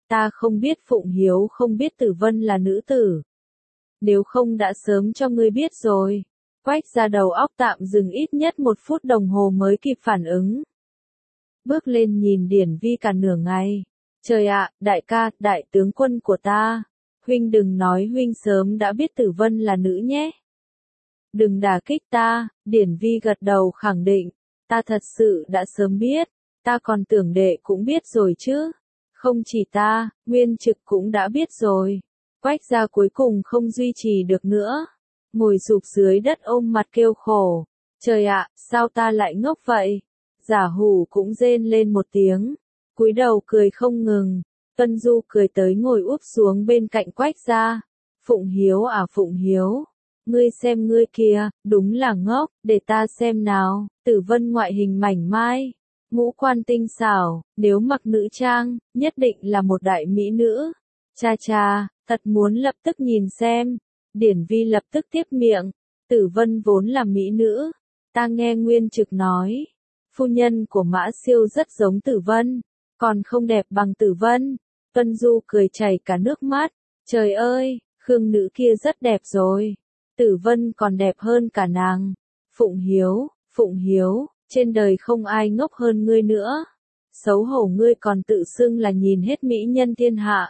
Ta không biết Phụng Hiếu không biết Tử Vân là nữ tử. Nếu không đã sớm cho ngươi biết rồi. Quách ra đầu óc tạm dừng ít nhất một phút đồng hồ mới kịp phản ứng. Bước lên nhìn Điển Vi cả nửa ngày. Trời ạ, đại ca, đại tướng quân của ta. Huynh đừng nói huynh sớm đã biết Tử Vân là nữ nhé. Đừng đả kích ta, Điển Vi gật đầu khẳng định. Ta thật sự đã sớm biết. Ta còn tưởng đệ cũng biết rồi chứ. Không chỉ ta, Nguyên Trực cũng đã biết rồi. Quách gia cuối cùng không duy trì được nữa. Ngồi rụp dưới đất ôm mặt kêu khổ. Trời ạ, sao ta lại ngốc vậy? Giả Hủ cũng rên lên một tiếng. Cúi đầu cười không ngừng. Tuân Du cười tới ngồi úp xuống bên cạnh Quách gia. Phụng Hiếu à Phụng Hiếu. Ngươi xem ngươi kia, đúng là ngốc, để ta xem nào. Tử Vân ngoại hình mảnh mai. Ngũ quan tinh xảo, nếu mặc nữ trang, nhất định là một đại mỹ nữ. Cha cha, thật muốn lập tức nhìn xem. Điển Vi lập tức tiếp miệng. Tử Vân vốn là mỹ nữ. Ta nghe Nguyên Trực nói. Phu nhân của Mã Siêu rất giống Tử Vân. Còn không đẹp bằng Tử Vân. Tuân Du cười chảy cả nước mắt. Trời ơi, Khương nữ kia rất đẹp rồi. Tử Vân còn đẹp hơn cả nàng. Phụng Hiếu, Phụng Hiếu, trên đời không ai ngốc hơn ngươi nữa. Xấu hổ ngươi còn tự xưng là nhìn hết mỹ nhân thiên hạ.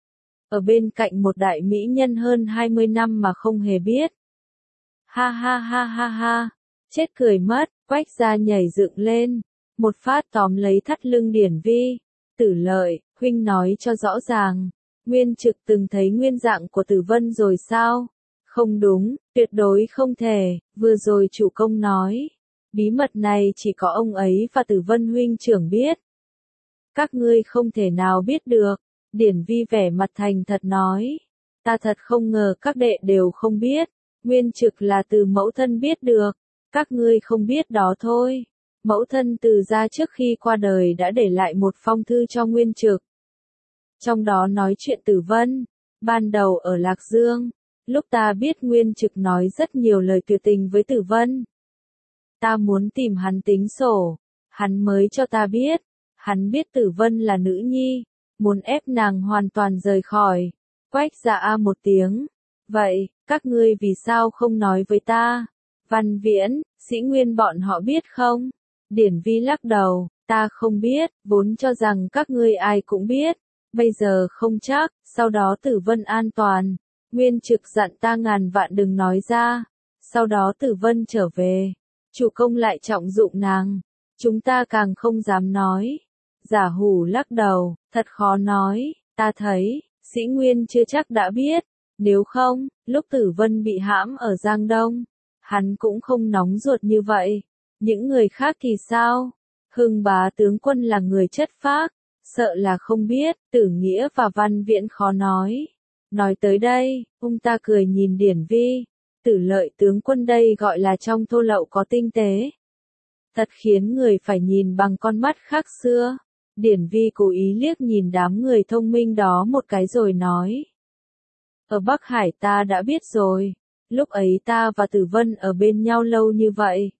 Ở bên cạnh một đại mỹ nhân hơn hai mươi năm mà không hề biết. Ha ha ha ha ha, chết cười mất, Quách gia nhảy dựng lên. Một phát tóm lấy thắt lưng Điển Vi. Tử Lợi, huynh nói cho rõ ràng. Nguyên Trực từng thấy nguyên dạng của Tử Vân rồi sao? Không đúng, tuyệt đối không thể, vừa rồi chủ công nói. Bí mật này chỉ có ông ấy và Tử Vân huynh trưởng biết. Các ngươi không thể nào biết được. Điển Vi vẻ mặt thành thật nói. Ta thật không ngờ các đệ đều không biết. Nguyên Trực là từ mẫu thân biết được. Các ngươi không biết đó thôi. Mẫu thân Từ gia trước khi qua đời đã để lại một phong thư cho Nguyên Trực. Trong đó nói chuyện Tử Vân. Ban đầu ở Lạc Dương. Lúc ta biết Nguyên Trực nói rất nhiều lời tuyệt tình với Tử Vân. Ta muốn tìm hắn tính sổ. Hắn mới cho ta biết. Hắn biết Tử Vân là nữ nhi. Muốn ép nàng hoàn toàn rời khỏi. Quách dạ a một tiếng. Vậy, các ngươi vì sao không nói với ta? Văn Viễn, Sĩ Nguyên bọn họ biết không? Điển Vi lắc đầu, ta không biết, vốn cho rằng các ngươi ai cũng biết. Bây giờ không chắc, sau đó Tử Vân an toàn. Nguyên Trực dặn ta ngàn vạn đừng nói ra. Sau đó Tử Vân trở về. Chủ công lại trọng dụng nàng. Chúng ta càng không dám nói. Giả Hủ lắc đầu, thật khó nói, ta thấy, Sĩ Nguyên chưa chắc đã biết. Nếu không, lúc Tử Vân bị hãm ở Giang Đông, hắn cũng không nóng ruột như vậy. Những người khác thì sao? Hưng Bá tướng quân là người chất phác, sợ là không biết. Tử Nghĩa và Văn Viễn khó nói. Nói tới đây, ông ta cười nhìn Điển Vi. Tử Lợi tướng quân đây gọi là trong thô lậu có tinh tế. Thật khiến người phải nhìn bằng con mắt khác xưa. Điển Vi cố ý liếc nhìn đám người thông minh đó một cái rồi nói. Ở Bắc Hải ta đã biết rồi. Lúc ấy ta và Tử Vân ở bên nhau lâu như vậy.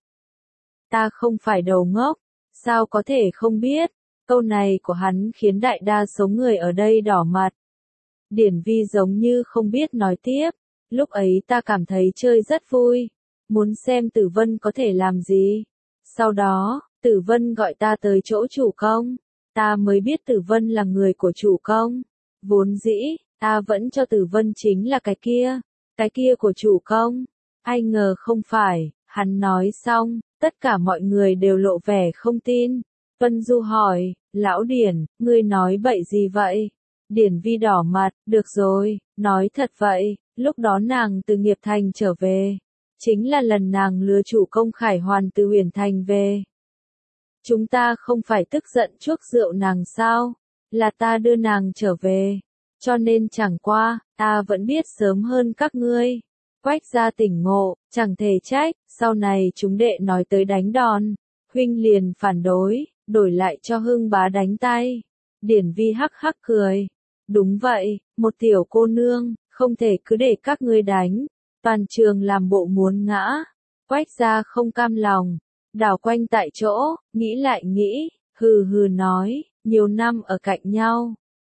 Ta không phải đầu ngốc. Sao có thể không biết? Câu này của hắn khiến đại đa số người ở đây đỏ mặt. Điển Vi giống như không biết nói tiếp. Lúc ấy ta cảm thấy chơi rất vui. Muốn xem Tử Vân có thể làm gì. Sau đó, Tử Vân gọi ta tới chỗ chủ công. Ta mới biết Tử Vân là người của chủ công. Vốn dĩ, ta vẫn cho Tử Vân chính là cái kia. Cái kia của chủ công. Ai ngờ không phải. Hắn nói xong, tất cả mọi người đều lộ vẻ không tin. Tuân Du hỏi, lão Điển, ngươi nói bậy gì vậy? Điển Vi đỏ mặt, được rồi, nói thật vậy, lúc đó nàng từ Nghiệp Thành trở về. Chính là lần nàng lừa chủ công Khải Hoàn từ Huyền Thành về. Chúng ta không phải tức giận chuốc rượu nàng sao? Là ta đưa nàng trở về. Cho nên chẳng qua, ta vẫn biết sớm hơn các ngươi. Quách gia tỉnh ngộ, chẳng thể trách, sau này chúng đệ nói tới đánh đòn. Huynh liền phản đối, đổi lại cho Hưng Bá đánh tay. Điển Vi hắc hắc cười. Đúng vậy, một tiểu cô nương, không thể cứ để các ngươi đánh. Toàn trường làm bộ muốn ngã. Quách gia không cam lòng. Đảo quanh tại chỗ, nghĩ lại nghĩ, hừ hừ nói, nhiều năm ở cạnh nhau.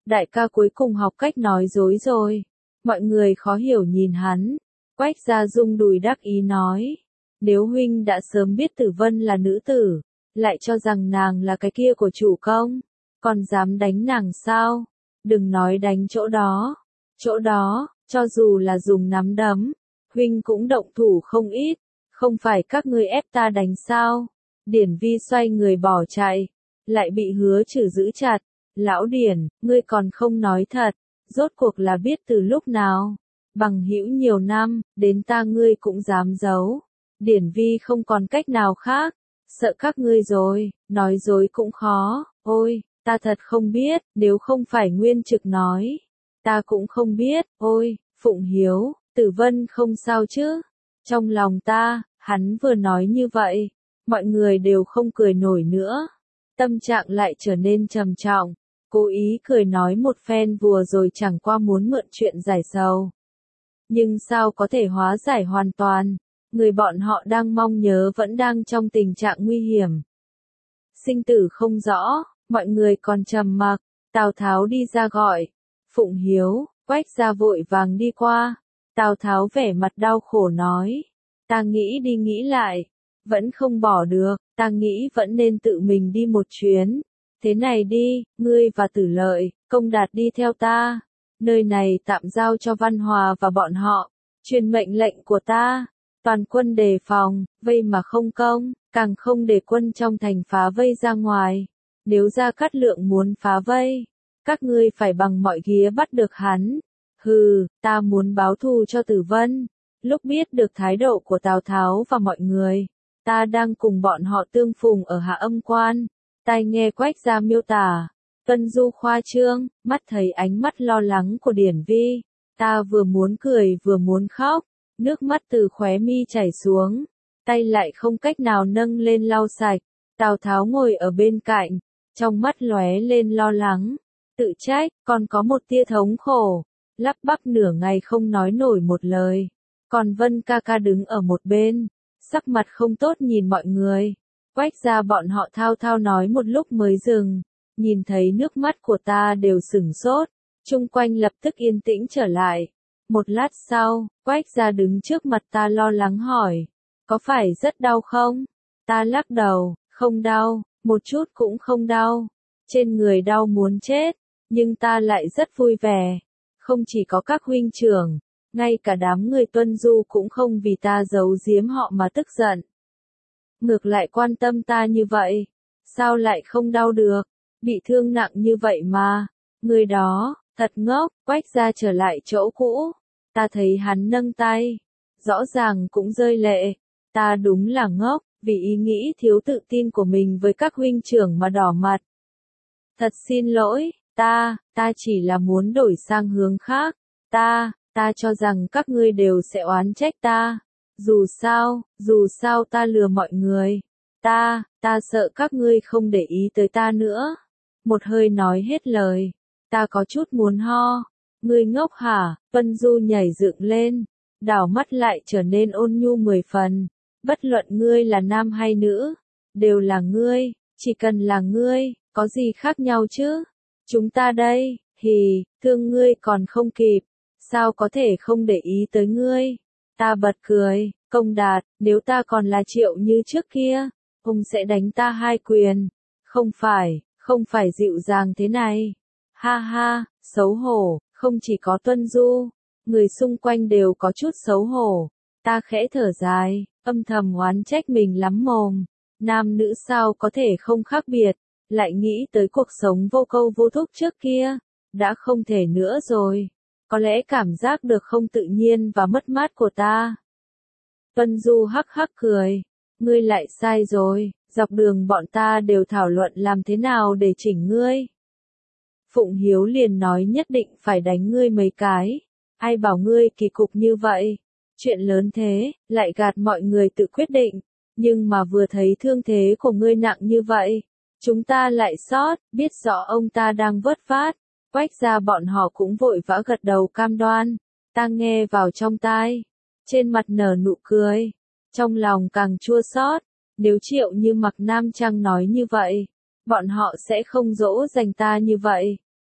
đại ca cuối cùng học cách nói dối rồi. Mọi người khó hiểu nhìn hắn. Quách Gia rung đùi đắc ý nói. Nếu huynh đã sớm biết Tử Vân là nữ tử, lại cho rằng nàng là cái kia của chủ công, còn dám đánh nàng sao? Đừng nói đánh chỗ đó. Chỗ đó, cho dù là dùng nắm đấm, huynh cũng động thủ không ít, không phải các ngươi ép ta đánh sao? Điển Vi xoay người bỏ chạy, lại bị Hứa Trừ giữ chặt. Lão Điển, ngươi còn không nói thật, rốt cuộc là biết từ lúc nào? Bằng hữu nhiều năm, đến ta ngươi cũng dám giấu. Điển Vi không còn cách nào khác, sợ các ngươi rồi, nói dối cũng khó. Ôi, ta thật không biết, nếu không phải Nguyên Trực nói, ta cũng không biết. Ôi, Phụng Hiếu, Tử Vân không sao chứ? Trong lòng ta, hắn vừa nói như vậy, mọi người đều không cười nổi nữa. Tâm trạng lại trở nên trầm trọng, cố ý cười nói một phen vừa rồi chẳng qua muốn mượn chuyện giải sầu. Nhưng sao có thể hóa giải hoàn toàn, người bọn họ đang mong nhớ vẫn đang trong tình trạng nguy hiểm. Sinh tử không rõ, mọi người còn trầm mặc, Tào Tháo đi ra gọi. Phụng Hiếu, Quách Gia vội vàng đi qua. Tào Tháo vẻ mặt đau khổ nói. Ta nghĩ đi nghĩ lại, vẫn không bỏ được, ta nghĩ vẫn nên tự mình đi một chuyến. Thế này đi, ngươi và Tử Lợi, Công Đạt đi theo ta. Nơi này tạm giao cho Văn Hòa và bọn họ. Truyền mệnh lệnh của ta. Toàn quân đề phòng, vây mà không công, càng không để quân trong thành phá vây ra ngoài. Nếu Gia Cát Lượng muốn phá vây, các ngươi phải bằng mọi ghía bắt được hắn. Hừ, ta muốn báo thù cho Tử Vân. Lúc biết được thái độ của Tào Tháo và mọi người, ta đang cùng bọn họ tương phùng ở Hạ Âm Quan. Tai nghe Quách Gia miêu tả, Tuân Du khoa trương, mắt thấy ánh mắt lo lắng của Điển Vi. Ta vừa muốn cười vừa muốn khóc, nước mắt từ khóe mi chảy xuống, tay lại không cách nào nâng lên lau sạch. Tào Tháo ngồi ở bên cạnh, trong mắt lóe lên lo lắng, tự trách, còn có một tia thống khổ, lắp bắp nửa ngày không nói nổi một lời. Còn Vân ca ca đứng ở một bên, sắc mặt không tốt nhìn mọi người. Quách Gia bọn họ thao thao nói một lúc mới dừng, nhìn thấy nước mắt của ta đều sửng sốt, chung quanh lập tức yên tĩnh trở lại. Một lát sau, Quách Gia đứng trước mặt ta lo lắng hỏi, có phải rất đau không? Ta lắc đầu, không đau, một chút cũng không đau, trên người đau muốn chết, nhưng ta lại rất vui vẻ. Không chỉ có các huynh trưởng, ngay cả đám người Tuân Du cũng không vì ta giấu giếm họ mà tức giận. Ngược lại quan tâm ta như vậy, sao lại không đau được, bị thương nặng như vậy mà. Người đó, thật ngốc. Quách Gia trở lại chỗ cũ, ta thấy hắn nâng tay, rõ ràng cũng rơi lệ. Ta đúng là ngốc, vì ý nghĩ thiếu tự tin của mình với các huynh trưởng mà đỏ mặt. Thật xin lỗi, ta, ta chỉ là muốn đổi sang hướng khác. Ta, ta cho rằng các ngươi đều sẽ oán trách ta. Dù sao, dù sao ta lừa mọi người. Ta, ta sợ các ngươi không để ý tới ta nữa. Một hơi nói hết lời, ta có chút muốn ho. Ngươi ngốc hả? Vân Du nhảy dựng lên, đảo mắt lại trở nên ôn nhu mười phần. Bất luận ngươi là nam hay nữ, đều là ngươi, chỉ cần là ngươi, có gì khác nhau chứ? Chúng ta đây, hì, thương ngươi còn không kịp, sao có thể không để ý tới ngươi? Ta bật cười, Công Đạt, nếu ta còn là Triệu như trước kia, ông sẽ đánh ta hai quyền. Không phải, không phải dịu dàng thế này. Ha ha, xấu hổ, không chỉ có Tuân Du, người xung quanh đều có chút xấu hổ. Ta khẽ thở dài, âm thầm oán trách mình lắm mồm. Nam nữ sao có thể không khác biệt, lại nghĩ tới cuộc sống vô câu vô thúc trước kia, đã không thể nữa rồi. Có lẽ cảm giác được không tự nhiên và mất mát của ta. Tuân Du hắc hắc cười, ngươi lại sai rồi, dọc đường bọn ta đều thảo luận làm thế nào để chỉnh ngươi. Phụng Hiếu liền nói nhất định phải đánh ngươi mấy cái, ai bảo ngươi kỳ cục như vậy, chuyện lớn thế, lại gạt mọi người tự quyết định, nhưng mà vừa thấy thương thế của ngươi nặng như vậy, chúng ta lại sót, biết rõ ông ta đang vớt vát. Quách Gia bọn họ cũng vội vã gật đầu cam đoan, ta nghe vào trong tai, trên mặt nở nụ cười, trong lòng càng chua xót. Nếu Triệu Như Mặc Nam Trang nói như vậy, bọn họ sẽ không dỗ dành ta như vậy.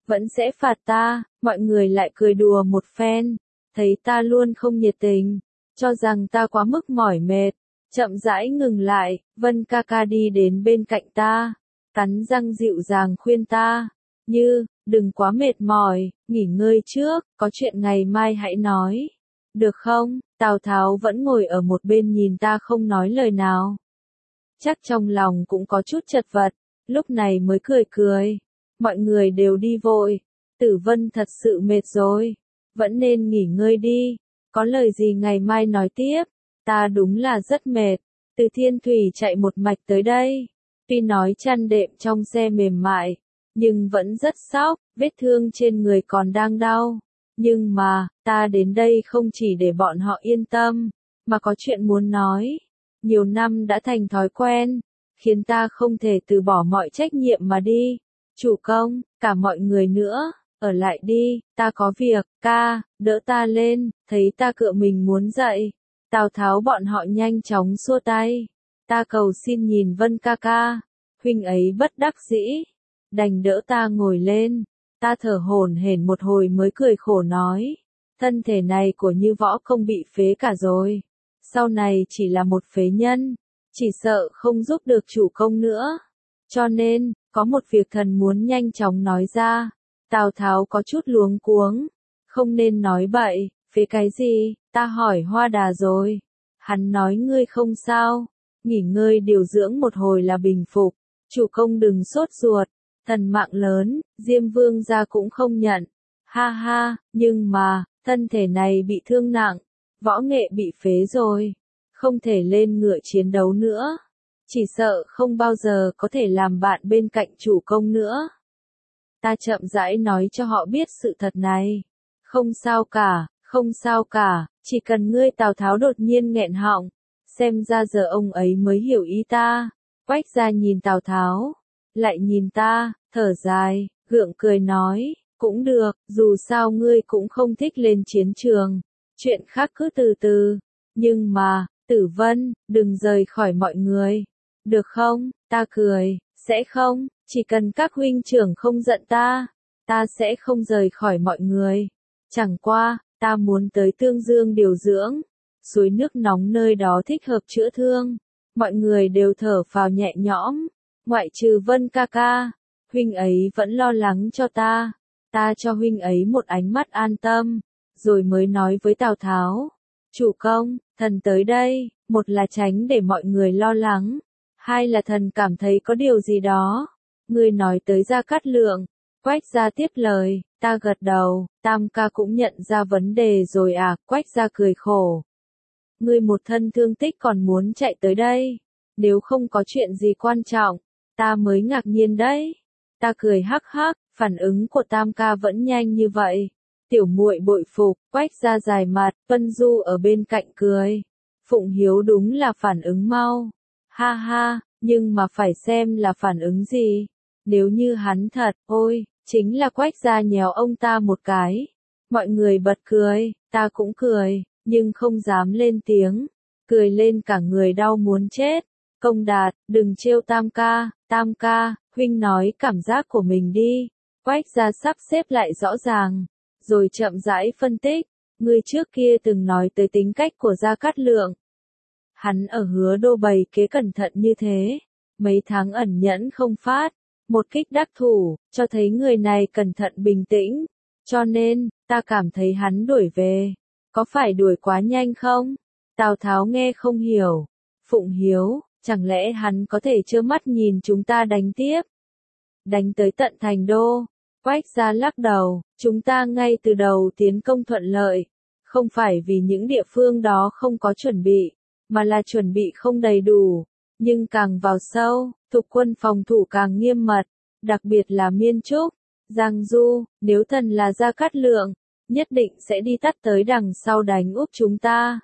vẫn sẽ phạt ta, mọi người lại cười đùa một phen, thấy ta luôn không nhiệt tình, cho rằng ta quá mức mỏi mệt, chậm rãi ngừng lại, Vân ca ca đi đến bên cạnh ta, cắn răng dịu dàng khuyên ta, Như, đừng quá mệt mỏi, nghỉ ngơi trước, có chuyện ngày mai hãy nói. Được không? Tào Tháo vẫn ngồi ở một bên nhìn ta không nói lời nào. Chắc trong lòng cũng có chút chật vật, lúc này mới cười cười. Mọi người đều đi vội, Tử Vân thật sự mệt rồi, vẫn nên nghỉ ngơi đi, có lời gì ngày mai nói tiếp. Ta đúng là rất mệt, từ Thiên Thủy chạy một mạch tới đây, tuy nói chăn đệm trong xe mềm mại, nhưng vẫn rất sóc, vết thương trên người còn đang đau. Nhưng mà, ta đến đây không chỉ để bọn họ yên tâm, mà có chuyện muốn nói. Nhiều năm đã thành thói quen, khiến ta không thể từ bỏ mọi trách nhiệm mà đi. Chủ công, cả mọi người nữa, ở lại đi, ta có việc, ca, đỡ ta lên, thấy ta cựa mình muốn dậy. Tào Tháo bọn họ nhanh chóng xua tay. Ta cầu xin nhìn Vân ca ca, huynh ấy bất đắc dĩ, đành đỡ ta ngồi lên. Ta thở hổn hển một hồi mới cười khổ nói, thân thể này của Như Võ Công bị phế cả rồi, sau này chỉ là một phế nhân, chỉ sợ không giúp được chủ công nữa. Cho nên, có một việc thần muốn nhanh chóng nói ra. Tào Tháo có chút luống cuống, không nên nói bậy, phế cái gì, ta hỏi Hoa Đà rồi. Hắn nói ngươi không sao, nghỉ ngơi điều dưỡng một hồi là bình phục, chủ công đừng sốt ruột. Thần mạng lớn, Diêm Vương gia cũng không nhận. Ha ha, nhưng mà, thân thể này bị thương nặng, võ nghệ bị phế rồi, không thể lên ngựa chiến đấu nữa. Chỉ sợ không bao giờ có thể làm bạn bên cạnh chủ công nữa. Ta chậm rãi nói cho họ biết sự thật này. Không sao cả, không sao cả, chỉ cần ngươi. Tào Tháo đột nhiên nghẹn họng, xem ra giờ ông ấy mới hiểu ý ta. Quách gia nhìn Tào Tháo, lại nhìn ta, thở dài, gượng cười nói, cũng được, dù sao ngươi cũng không thích lên chiến trường, chuyện khác cứ từ từ, nhưng mà, Tử Vân, đừng rời khỏi mọi người, được không? Ta cười, sẽ không, chỉ cần các huynh trưởng không giận ta, ta sẽ không rời khỏi mọi người, chẳng qua, ta muốn tới Tương Dương điều dưỡng, suối nước nóng nơi đó thích hợp chữa thương, mọi người đều thở phào nhẹ nhõm. Ngoại trừ Vân ca ca, huynh ấy vẫn lo lắng cho ta, ta cho huynh ấy một ánh mắt an tâm, rồi mới nói với Tào Tháo, chủ công, thần tới đây, một là tránh để mọi người lo lắng, hai là thần cảm thấy có điều gì đó, ngươi nói tới Gia Cát Lượng. Quách gia tiếp lời, ta gật đầu, Tam ca cũng nhận ra vấn đề rồi à, Quách gia cười khổ. Ngươi một thân thương tích còn muốn chạy tới đây, nếu không có chuyện gì quan trọng, ta mới ngạc nhiên đấy. Ta cười hắc hắc, phản ứng của Tam ca vẫn nhanh như vậy. Tiểu muội bội phục, Quách gia dài mặt, Vân Du ở bên cạnh cười. Phụng Hiếu đúng là phản ứng mau. Ha ha, nhưng mà phải xem là phản ứng gì. Nếu như hắn thật, ôi, chính là Quách gia nhéo ông ta một cái. Mọi người bật cười, ta cũng cười, nhưng không dám lên tiếng. Cười lên cả người đau muốn chết. Công Đạt, đừng trêu Tam ca, Tam ca, huynh nói cảm giác của mình đi. Quách gia sắp xếp lại rõ ràng, rồi chậm rãi phân tích. Ngươi trước kia từng nói tới tính cách của Gia Cát Lượng. Hắn ở Hứa Đô bày kế cẩn thận như thế, mấy tháng ẩn nhẫn không phát, một kích đắc thủ, cho thấy người này cẩn thận bình tĩnh. Cho nên, ta cảm thấy hắn đuổi về. Có phải đuổi quá nhanh không? Tào Tháo nghe không hiểu. Phụng Hiếu, chẳng lẽ hắn có thể trơ mắt nhìn chúng ta đánh tiếp? Đánh tới tận thành đô. Quách gia lắc đầu, chúng ta ngay từ đầu tiến công thuận lợi. Không phải vì những địa phương đó không có chuẩn bị, mà là chuẩn bị không đầy đủ. Nhưng càng vào sâu, thuộc quân phòng thủ càng nghiêm mật, đặc biệt là Miên Trúc, Giang Du, nếu thần là Gia Cát Lượng, nhất định sẽ đi tắt tới đằng sau đánh úp chúng ta.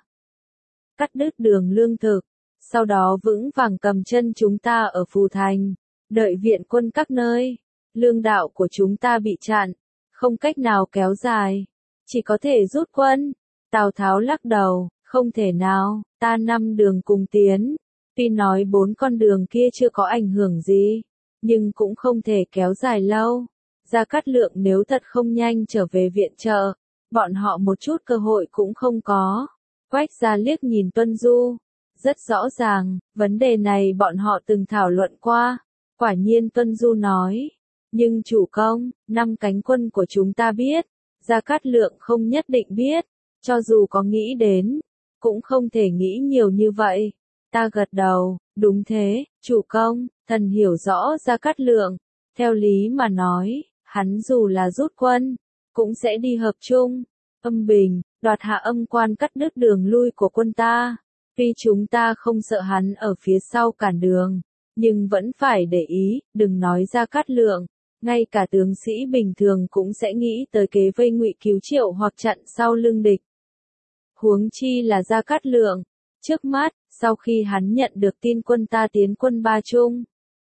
Cắt đứt đường lương thực, sau đó vững vàng cầm chân chúng ta ở Phù Thành, đợi viện quân các nơi. Lương đạo của chúng ta bị chặn, không cách nào kéo dài, chỉ có thể rút quân. Tào Tháo lắc đầu, không thể nào, ta năm đường cùng tiến. Tuy nói bốn con đường kia chưa có ảnh hưởng gì, nhưng cũng không thể kéo dài lâu. Gia Cát Lượng nếu thật không nhanh trở về viện trợ, bọn họ một chút cơ hội cũng không có. Quách gia liếc nhìn Tuân Du. Rất rõ ràng, vấn đề này bọn họ từng thảo luận qua. Quả nhiên Tuân Du nói. Nhưng chủ công, năm cánh quân của chúng ta biết. Gia Cát Lượng không nhất định biết. Cho dù có nghĩ đến, cũng không thể nghĩ nhiều như vậy. Ta gật đầu, đúng thế, chủ công, thần hiểu rõ Gia Cát Lượng. Theo lý mà nói, hắn dù là rút quân, cũng sẽ đi hợp chung. Âm Bình, đoạt Hạ Âm Quan cắt đứt đường lui của quân ta. Tuy chúng ta không sợ hắn ở phía sau cản đường, nhưng vẫn phải để ý, đừng nói Gia Cát Lượng. Ngay cả tướng sĩ bình thường cũng sẽ nghĩ tới kế vây ngụy cứu triệu hoặc chặn sau lưng địch. Huống chi là Gia Cát Lượng. Trước mắt, sau khi hắn nhận được tin quân ta tiến quân Ba Trung,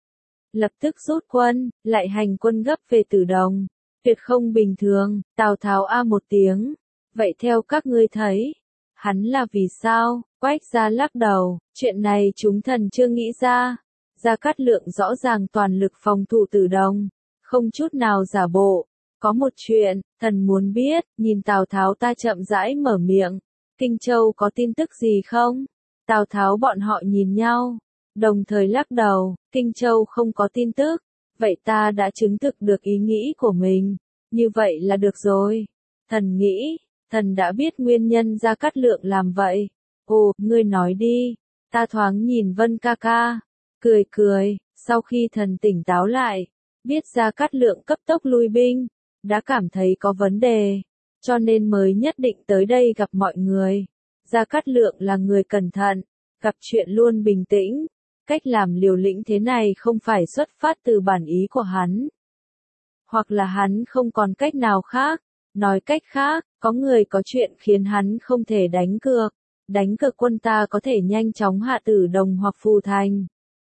lập tức rút quân, lại hành quân gấp về Tử Đồng. Tuyệt không bình thường, Tào Tháo a một tiếng. Vậy theo các ngươi thấy, hắn là vì sao? Quách gia lắc đầu, chuyện này chúng thần chưa nghĩ ra. Gia Cát Lượng rõ ràng toàn lực phòng thủ Tử Đồng, không chút nào giả bộ. Có một chuyện, thần muốn biết, nhìn Tào Tháo ta chậm rãi mở miệng. Kinh Châu có tin tức gì không? Tào Tháo bọn họ nhìn nhau, đồng thời lắc đầu, Kinh Châu không có tin tức. Vậy ta đã chứng thực được ý nghĩ của mình. Như vậy là được rồi. Thần nghĩ, thần đã biết nguyên nhân Gia Cát Lượng làm vậy. Ồ, ngươi nói đi. Ta thoáng nhìn Vân ca ca, cười cười, sau khi thần tỉnh táo lại, biết Gia Cát Lượng cấp tốc lui binh, đã cảm thấy có vấn đề, cho nên mới nhất định tới đây gặp mọi người. Gia Cát Lượng là người cẩn thận, gặp chuyện luôn bình tĩnh, cách làm liều lĩnh thế này không phải xuất phát từ bản ý của hắn. Hoặc là hắn không còn cách nào khác, nói cách khác, có người có chuyện khiến hắn không thể đánh cược, đánh cược quân ta có thể nhanh chóng hạ Tử Đồng hoặc Phù Thành.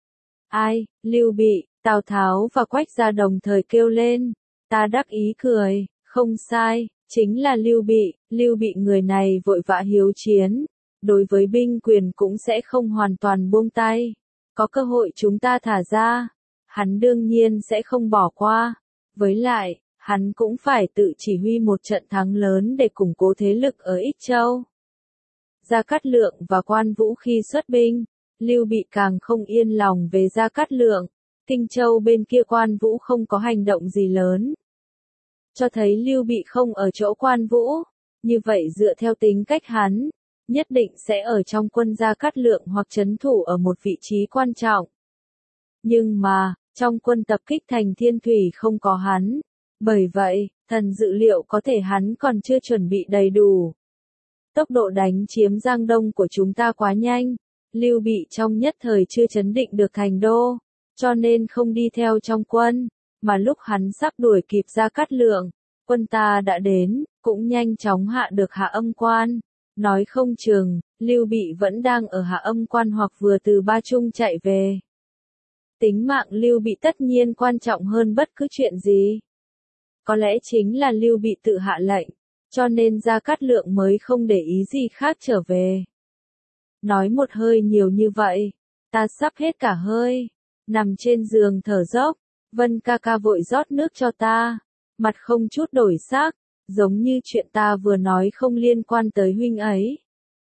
Ai, Lưu Bị, Tào Tháo và Quách gia đồng thời kêu lên, ta đắc ý cười, không sai, chính là Lưu Bị, Lưu Bị người này vội vã hiếu chiến, đối với binh quyền cũng sẽ không hoàn toàn buông tay, có cơ hội chúng ta thả ra, hắn đương nhiên sẽ không bỏ qua, với lại, hắn cũng phải tự chỉ huy một trận thắng lớn để củng cố thế lực ở Ích Châu. Gia Cát Lượng và Quan Vũ khi xuất binh, Lưu Bị càng không yên lòng về Gia Cát Lượng, Kinh Châu bên kia Quan Vũ không có hành động gì lớn. Cho thấy Lưu Bị không ở chỗ Quan Vũ, như vậy dựa theo tính cách hắn, nhất định sẽ ở trong quân Gia Cát Lượng hoặc trấn thủ ở một vị trí quan trọng. Nhưng mà, trong quân tập kích thành Thiên Thủy không có hắn, bởi vậy, thần dự liệu có thể hắn còn chưa chuẩn bị đầy đủ. Tốc độ đánh chiếm Giang Đông của chúng ta quá nhanh, Lưu Bị trong nhất thời chưa trấn định được thành đô, cho nên không đi theo trong quân, mà lúc hắn sắp đuổi kịp Gia Cát Lượng, quân ta đã đến, cũng nhanh chóng hạ được Hạ Âm Quan. Nói không chừng, Lưu Bị vẫn đang ở Hạ Âm Quan hoặc vừa từ Ba Trung chạy về. Tính mạng Lưu Bị tất nhiên quan trọng hơn bất cứ chuyện gì. Có lẽ chính là Lưu Bị tự hạ lệnh, cho nên Gia Cát Lượng mới không để ý gì khác trở về. Nói một hơi nhiều như vậy, ta sắp hết cả hơi, nằm trên giường thở dốc, Vân ca ca vội rót nước cho ta, mặt không chút đổi sắc, giống như chuyện ta vừa nói không liên quan tới huynh ấy.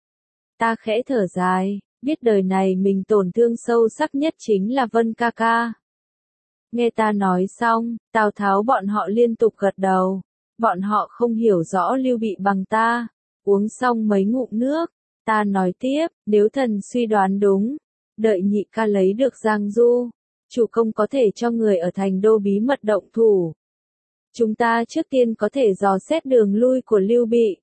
Ta khẽ thở dài, biết đời này mình tổn thương sâu sắc nhất chính là Vân ca ca. Nghe ta nói xong, Tào Tháo bọn họ liên tục gật đầu, bọn họ không hiểu rõ Lưu Bị bằng ta, uống xong mấy ngụm nước, ta nói tiếp, nếu thần suy đoán đúng, đợi nhị ca lấy được Giang Du, chủ công có thể cho người ở thành đô bí mật động thủ. Chúng ta trước tiên có thể dò xét đường lui của Lưu Bị.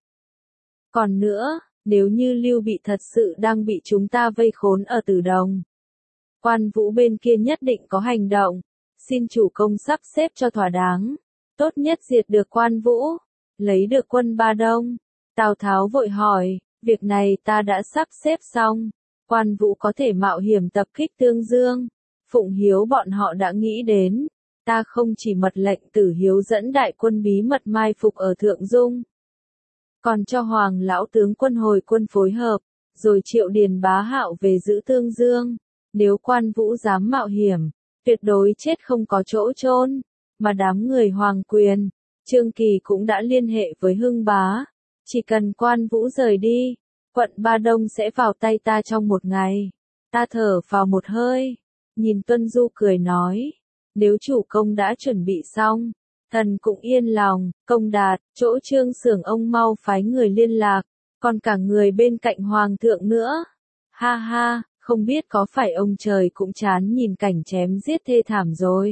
Còn nữa, nếu như Lưu Bị thật sự đang bị chúng ta vây khốn ở Tử Đồng, Quan Vũ bên kia nhất định có hành động, xin chủ công sắp xếp cho thỏa đáng, tốt nhất diệt được Quan Vũ, lấy được quân Ba Đông. Tào Tháo vội hỏi, việc này ta đã sắp xếp xong, Quan Vũ có thể mạo hiểm tập kích Tương Dương, Phụng Hiếu bọn họ đã nghĩ đến. Ta không chỉ mật lệnh Tử Hiếu dẫn đại quân bí mật mai phục ở Thượng Dung, còn cho Hoàng lão tướng quân hồi quân phối hợp, rồi triệu Điền Bá Hạo về giữ Tương Dương. Nếu Quan Vũ dám mạo hiểm, tuyệt đối chết không có chỗ chôn. Mà đám người hoàng quyền, Trương Kỳ cũng đã liên hệ với Hưng Bá. Chỉ cần Quan Vũ rời đi, quận Ba Đông sẽ vào tay ta trong một ngày. Ta thở vào một hơi, nhìn Tuân Du cười nói, nếu chủ công đã chuẩn bị xong, thần cũng yên lòng. Công Đạt, chỗ Trương Xưởng ông mau phái người liên lạc, còn cả người bên cạnh hoàng thượng nữa. Ha ha, không biết có phải ông trời cũng chán nhìn cảnh chém giết thê thảm rồi,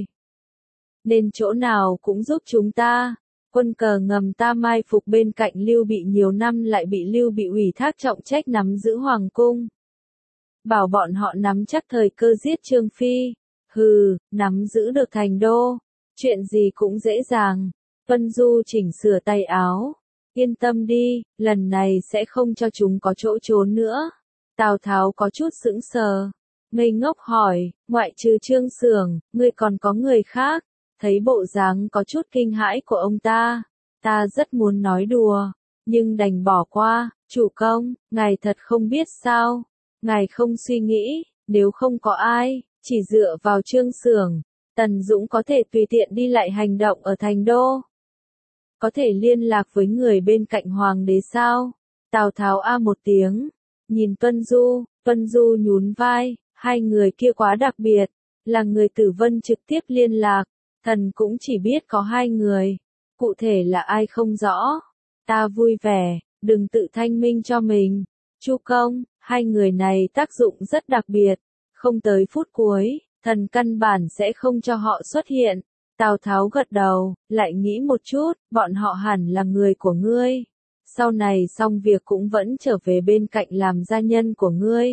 nên chỗ nào cũng giúp chúng ta. Quân cờ ngầm ta mai phục bên cạnh Lưu Bị nhiều năm lại bị Lưu Bị ủy thác trọng trách nắm giữ hoàng cung. Bảo bọn họ nắm chắc thời cơ giết Trương Phi. Hừ, nắm giữ được thành đô, chuyện gì cũng dễ dàng. Tuân Du chỉnh sửa tay áo. Yên tâm đi, lần này sẽ không cho chúng có chỗ trốn nữa. Tào Tháo có chút sững sờ, ngây ngốc hỏi, ngoại trừ Trương Xưởng, ngươi còn có người khác? Thấy bộ dáng có chút kinh hãi của ông ta, ta rất muốn nói đùa, nhưng đành bỏ qua. Chủ công, ngài thật không biết sao? Ngài không suy nghĩ, nếu không có ai, chỉ dựa vào Trương Xưởng, Tần Dũng có thể tùy tiện đi lại hành động ở thành đô? Có thể liên lạc với người bên cạnh hoàng đế sao? Tào Tháo a một tiếng, nhìn Tuân Du. Tuân Du nhún vai, hai người kia quá đặc biệt, là người Tử Vân trực tiếp liên lạc. Thần cũng chỉ biết có hai người, cụ thể là ai không rõ. Ta vui vẻ, đừng tự thanh minh cho mình. Chu công, hai người này tác dụng rất đặc biệt, không tới phút cuối, thần căn bản sẽ không cho họ xuất hiện. Tào Tháo gật đầu, lại nghĩ một chút, bọn họ hẳn là người của ngươi. Sau này xong việc cũng vẫn trở về bên cạnh làm gia nhân của ngươi.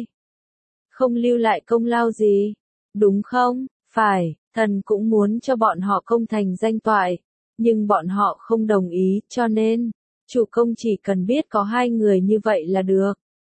Không lưu lại công lao gì, đúng không? Phải, thần cũng muốn cho bọn họ công thành danh toại, nhưng bọn họ không đồng ý, cho nên, chủ công chỉ cần biết có hai người như vậy là được.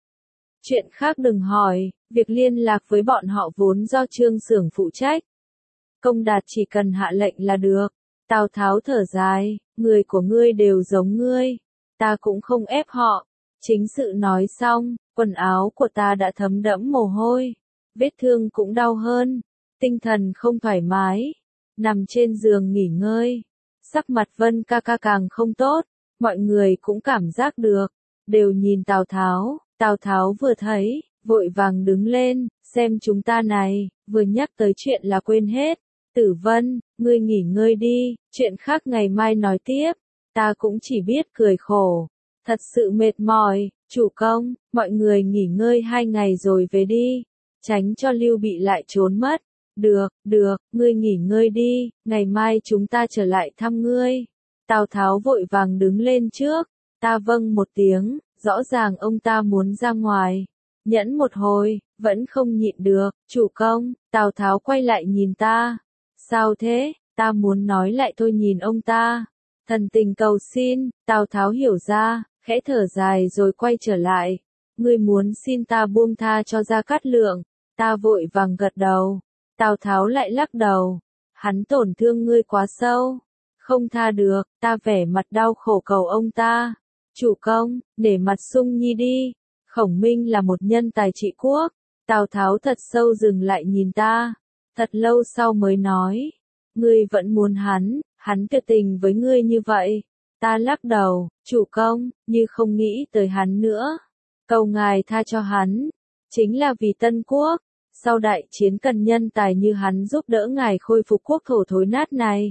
Chuyện khác đừng hỏi, việc liên lạc với bọn họ vốn do Trương Xưởng phụ trách. Công Đạt chỉ cần hạ lệnh là được. Tào Tháo thở dài, người của ngươi đều giống ngươi, ta cũng không ép họ. Chính sự nói xong, quần áo của ta đã thấm đẫm mồ hôi, vết thương cũng đau hơn, tinh thần không thoải mái, nằm trên giường nghỉ ngơi. Sắc mặt Vân ca ca càng không tốt, mọi người cũng cảm giác được, đều nhìn Tào Tháo. Tào Tháo vừa thấy, vội vàng đứng lên, xem chúng ta này, vừa nhắc tới chuyện là quên hết. Tử Vân, ngươi nghỉ ngơi đi, chuyện khác ngày mai nói tiếp. Ta cũng chỉ biết cười khổ, thật sự mệt mỏi. Chủ công, mọi người nghỉ ngơi hai ngày rồi về đi, tránh cho Lưu Bị lại trốn mất. Được, được, ngươi nghỉ ngơi đi, ngày mai chúng ta trở lại thăm ngươi. Tào Tháo vội vàng đứng lên trước, ta vâng một tiếng, rõ ràng ông ta muốn ra ngoài. Nhẫn một hồi, vẫn không nhịn được. Chủ công, Tào Tháo quay lại nhìn ta. Sao thế? Ta muốn nói lại thôi, nhìn ông ta. Thần tình cầu xin. Tào Tháo hiểu ra, khẽ thở dài rồi quay trở lại. Ngươi muốn xin ta buông tha cho Gia Cát Lượng? Ta vội vàng gật đầu. Tào Tháo lại lắc đầu. Hắn tổn thương ngươi quá sâu, không tha được. Ta vẻ mặt đau khổ cầu ông ta. Chủ công, để mặt Sung Nhi đi. Khổng Minh là một nhân tài trị quốc. Tào Tháo thật sâu dừng lại nhìn ta. Thật lâu sau mới nói. Ngươi vẫn muốn hắn, hắn tuyệt tình với ngươi như vậy. Ta lắc đầu, chủ công, như không nghĩ tới hắn nữa. Cầu ngài tha cho hắn. Chính là vì Tân Quốc. Sau đại chiến cần nhân tài như hắn giúp đỡ ngài khôi phục quốc thổ thối nát này.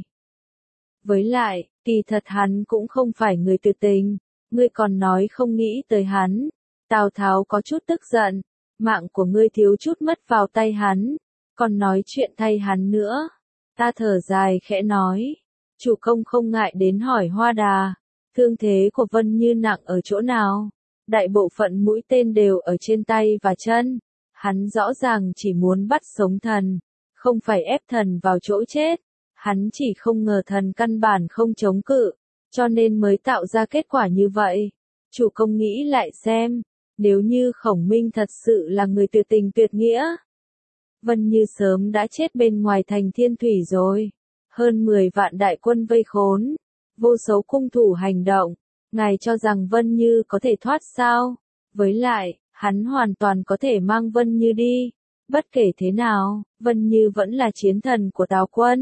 Với lại, kỳ thật hắn cũng không phải người tuyệt tình. Ngươi còn nói không nghĩ tới hắn. Tào Tháo có chút tức giận. Mạng của ngươi thiếu chút mất vào tay hắn, còn nói chuyện thay hắn nữa. Ta thở dài khẽ nói. Chủ công không ngại đến hỏi Hoa Đà. Thương thế của Vân Như nặng ở chỗ nào? Đại bộ phận mũi tên đều ở trên tay và chân. Hắn rõ ràng chỉ muốn bắt sống thần, không phải ép thần vào chỗ chết. Hắn chỉ không ngờ thần căn bản không chống cự, cho nên mới tạo ra kết quả như vậy. Chủ công nghĩ lại xem, nếu như Khổng Minh thật sự là người tuyệt tình tuyệt nghĩa, Vân Như sớm đã chết bên ngoài thành Thiên Thủy rồi. Hơn mười vạn đại quân vây khốn, vô số cung thủ hành động, ngài cho rằng Vân Như có thể thoát sao? Với lại, hắn hoàn toàn có thể mang Vân Như đi. Bất kể thế nào, Vân Như vẫn là chiến thần của Tào quân.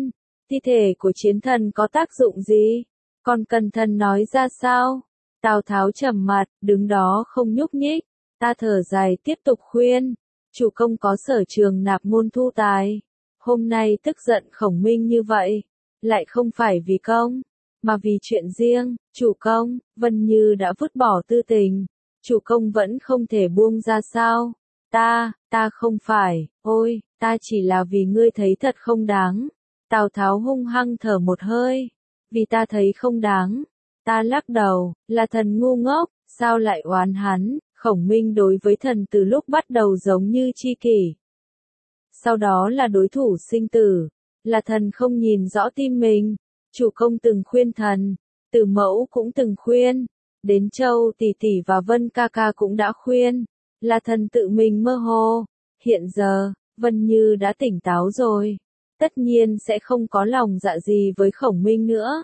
Thi thể của chiến thần có tác dụng gì? Còn cần thần nói ra sao? Tào Tháo trầm mặt, đứng đó không nhúc nhích. Ta thở dài tiếp tục khuyên. Chủ công có sở trường nạp môn thu tài. Hôm nay tức giận Khổng Minh như vậy. Lại không phải vì công, mà vì chuyện riêng. Chủ công, Vân Như đã vứt bỏ tư tình. Chủ công vẫn không thể buông ra sao? Ta, ta không phải, ôi, ta chỉ là vì ngươi thấy thật không đáng. Tào Tháo hung hăng thở một hơi. Vì ta thấy không đáng. Ta lắc đầu, là thần ngu ngốc, sao lại oán hắn? Khổng Minh đối với thần từ lúc bắt đầu giống như tri kỷ. Sau đó là đối thủ sinh tử. Là thần không nhìn rõ tim mình. Chủ công từng khuyên thần. Từ Mẫu cũng từng khuyên. Đến Châu tỷ tỷ và Vân ca ca cũng đã khuyên. Là thần tự mình mơ hồ. Hiện giờ, Vân Như đã tỉnh táo rồi. Tất nhiên sẽ không có lòng dạ gì với Khổng Minh nữa.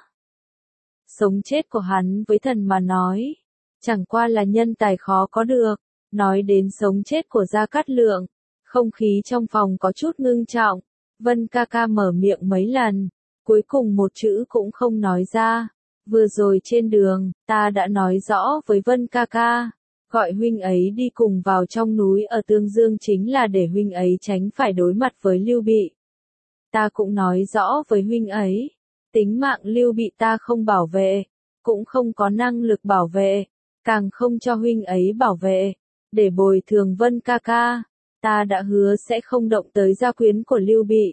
Sống chết của hắn với thần mà nói. Chẳng qua là nhân tài khó có được. Nói đến sống chết của Gia Cát Lượng. Không khí trong phòng có chút ngưng trọng. Vân ca ca mở miệng mấy lần. Cuối cùng một chữ cũng không nói ra. Vừa rồi trên đường, ta đã nói rõ với Vân ca ca. Gọi huynh ấy đi cùng vào trong núi ở Tương Dương chính là để huynh ấy tránh phải đối mặt với Lưu Bị. Ta cũng nói rõ với huynh ấy. Tính mạng Lưu Bị ta không bảo vệ. Cũng không có năng lực bảo vệ. Càng không cho huynh ấy bảo vệ. Để bồi thường Vân ca ca. Ta đã hứa sẽ không động tới gia quyến của Lưu Bị.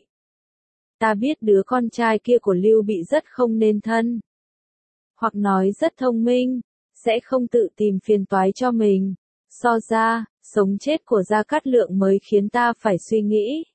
Ta biết đứa con trai kia của Lưu Bị rất không nên thân. Hoặc nói rất thông minh. Sẽ không tự tìm phiền toái cho mình. So ra, sống chết của Gia Cát Lượng mới khiến ta phải suy nghĩ.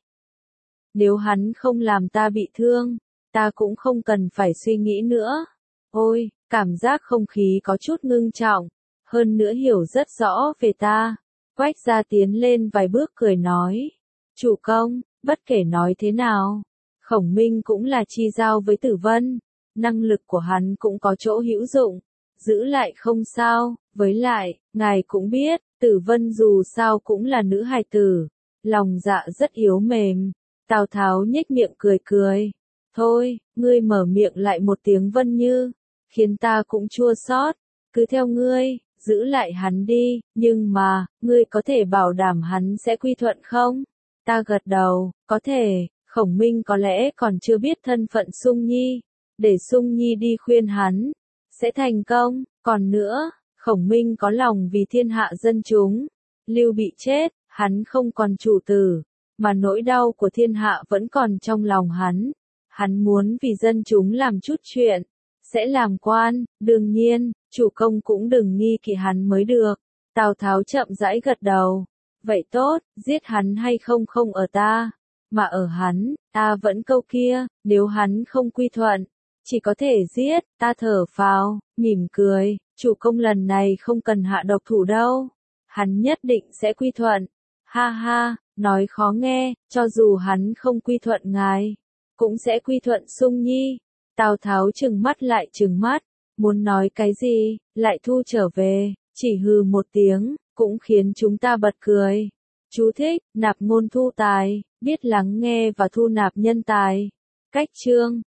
Nếu hắn không làm ta bị thương, ta cũng không cần phải suy nghĩ nữa. Ôi, cảm giác không khí có chút ngưng trọng. Hơn nữa hiểu rất rõ về ta. Quách Gia tiến lên vài bước cười nói. Chủ công, bất kể nói thế nào. Khổng Minh cũng là chi giao với Tử Vân. Năng lực của hắn cũng có chỗ hữu dụng. Giữ lại không sao, với lại, ngài cũng biết, Tử Vân dù sao cũng là nữ hài tử. Lòng dạ rất yếu mềm. Tào Tháo nhếch miệng cười cười. Thôi, ngươi mở miệng lại một tiếng Vân Như. Khiến ta cũng chua xót. Cứ theo ngươi, giữ lại hắn đi, nhưng mà, ngươi có thể bảo đảm hắn sẽ quy thuận không? Ta gật đầu, có thể. Khổng Minh có lẽ còn chưa biết thân phận Sung Nhi. Để Sung Nhi đi khuyên hắn. Sẽ thành công. Còn nữa, Khổng Minh có lòng vì thiên hạ dân chúng. Lưu Bị chết, hắn không còn chủ tử. Mà nỗi đau của thiên hạ vẫn còn trong lòng hắn. Hắn muốn vì dân chúng làm chút chuyện. Sẽ làm quan, đương nhiên, chủ công cũng đừng nghi kỵ hắn mới được. Tào Tháo chậm rãi gật đầu. Vậy tốt, giết hắn hay không không ở ta. Mà ở hắn, ta vẫn câu kia, nếu hắn không quy thuận. Chỉ có thể giết, ta thở phào, mỉm cười. Chủ công lần này không cần hạ độc thủ đâu. Hắn nhất định sẽ quy thuận. Ha ha, nói khó nghe, cho dù hắn không quy thuận ngài. Cũng sẽ quy thuận Sung Nhi. Tào Tháo trừng mắt lại trừng mắt. Muốn nói cái gì, lại thu trở về. Chỉ hừ một tiếng, cũng khiến chúng ta bật cười. Chú thích, nạp ngôn thu tài, biết lắng nghe và thu nạp nhân tài. Cách chương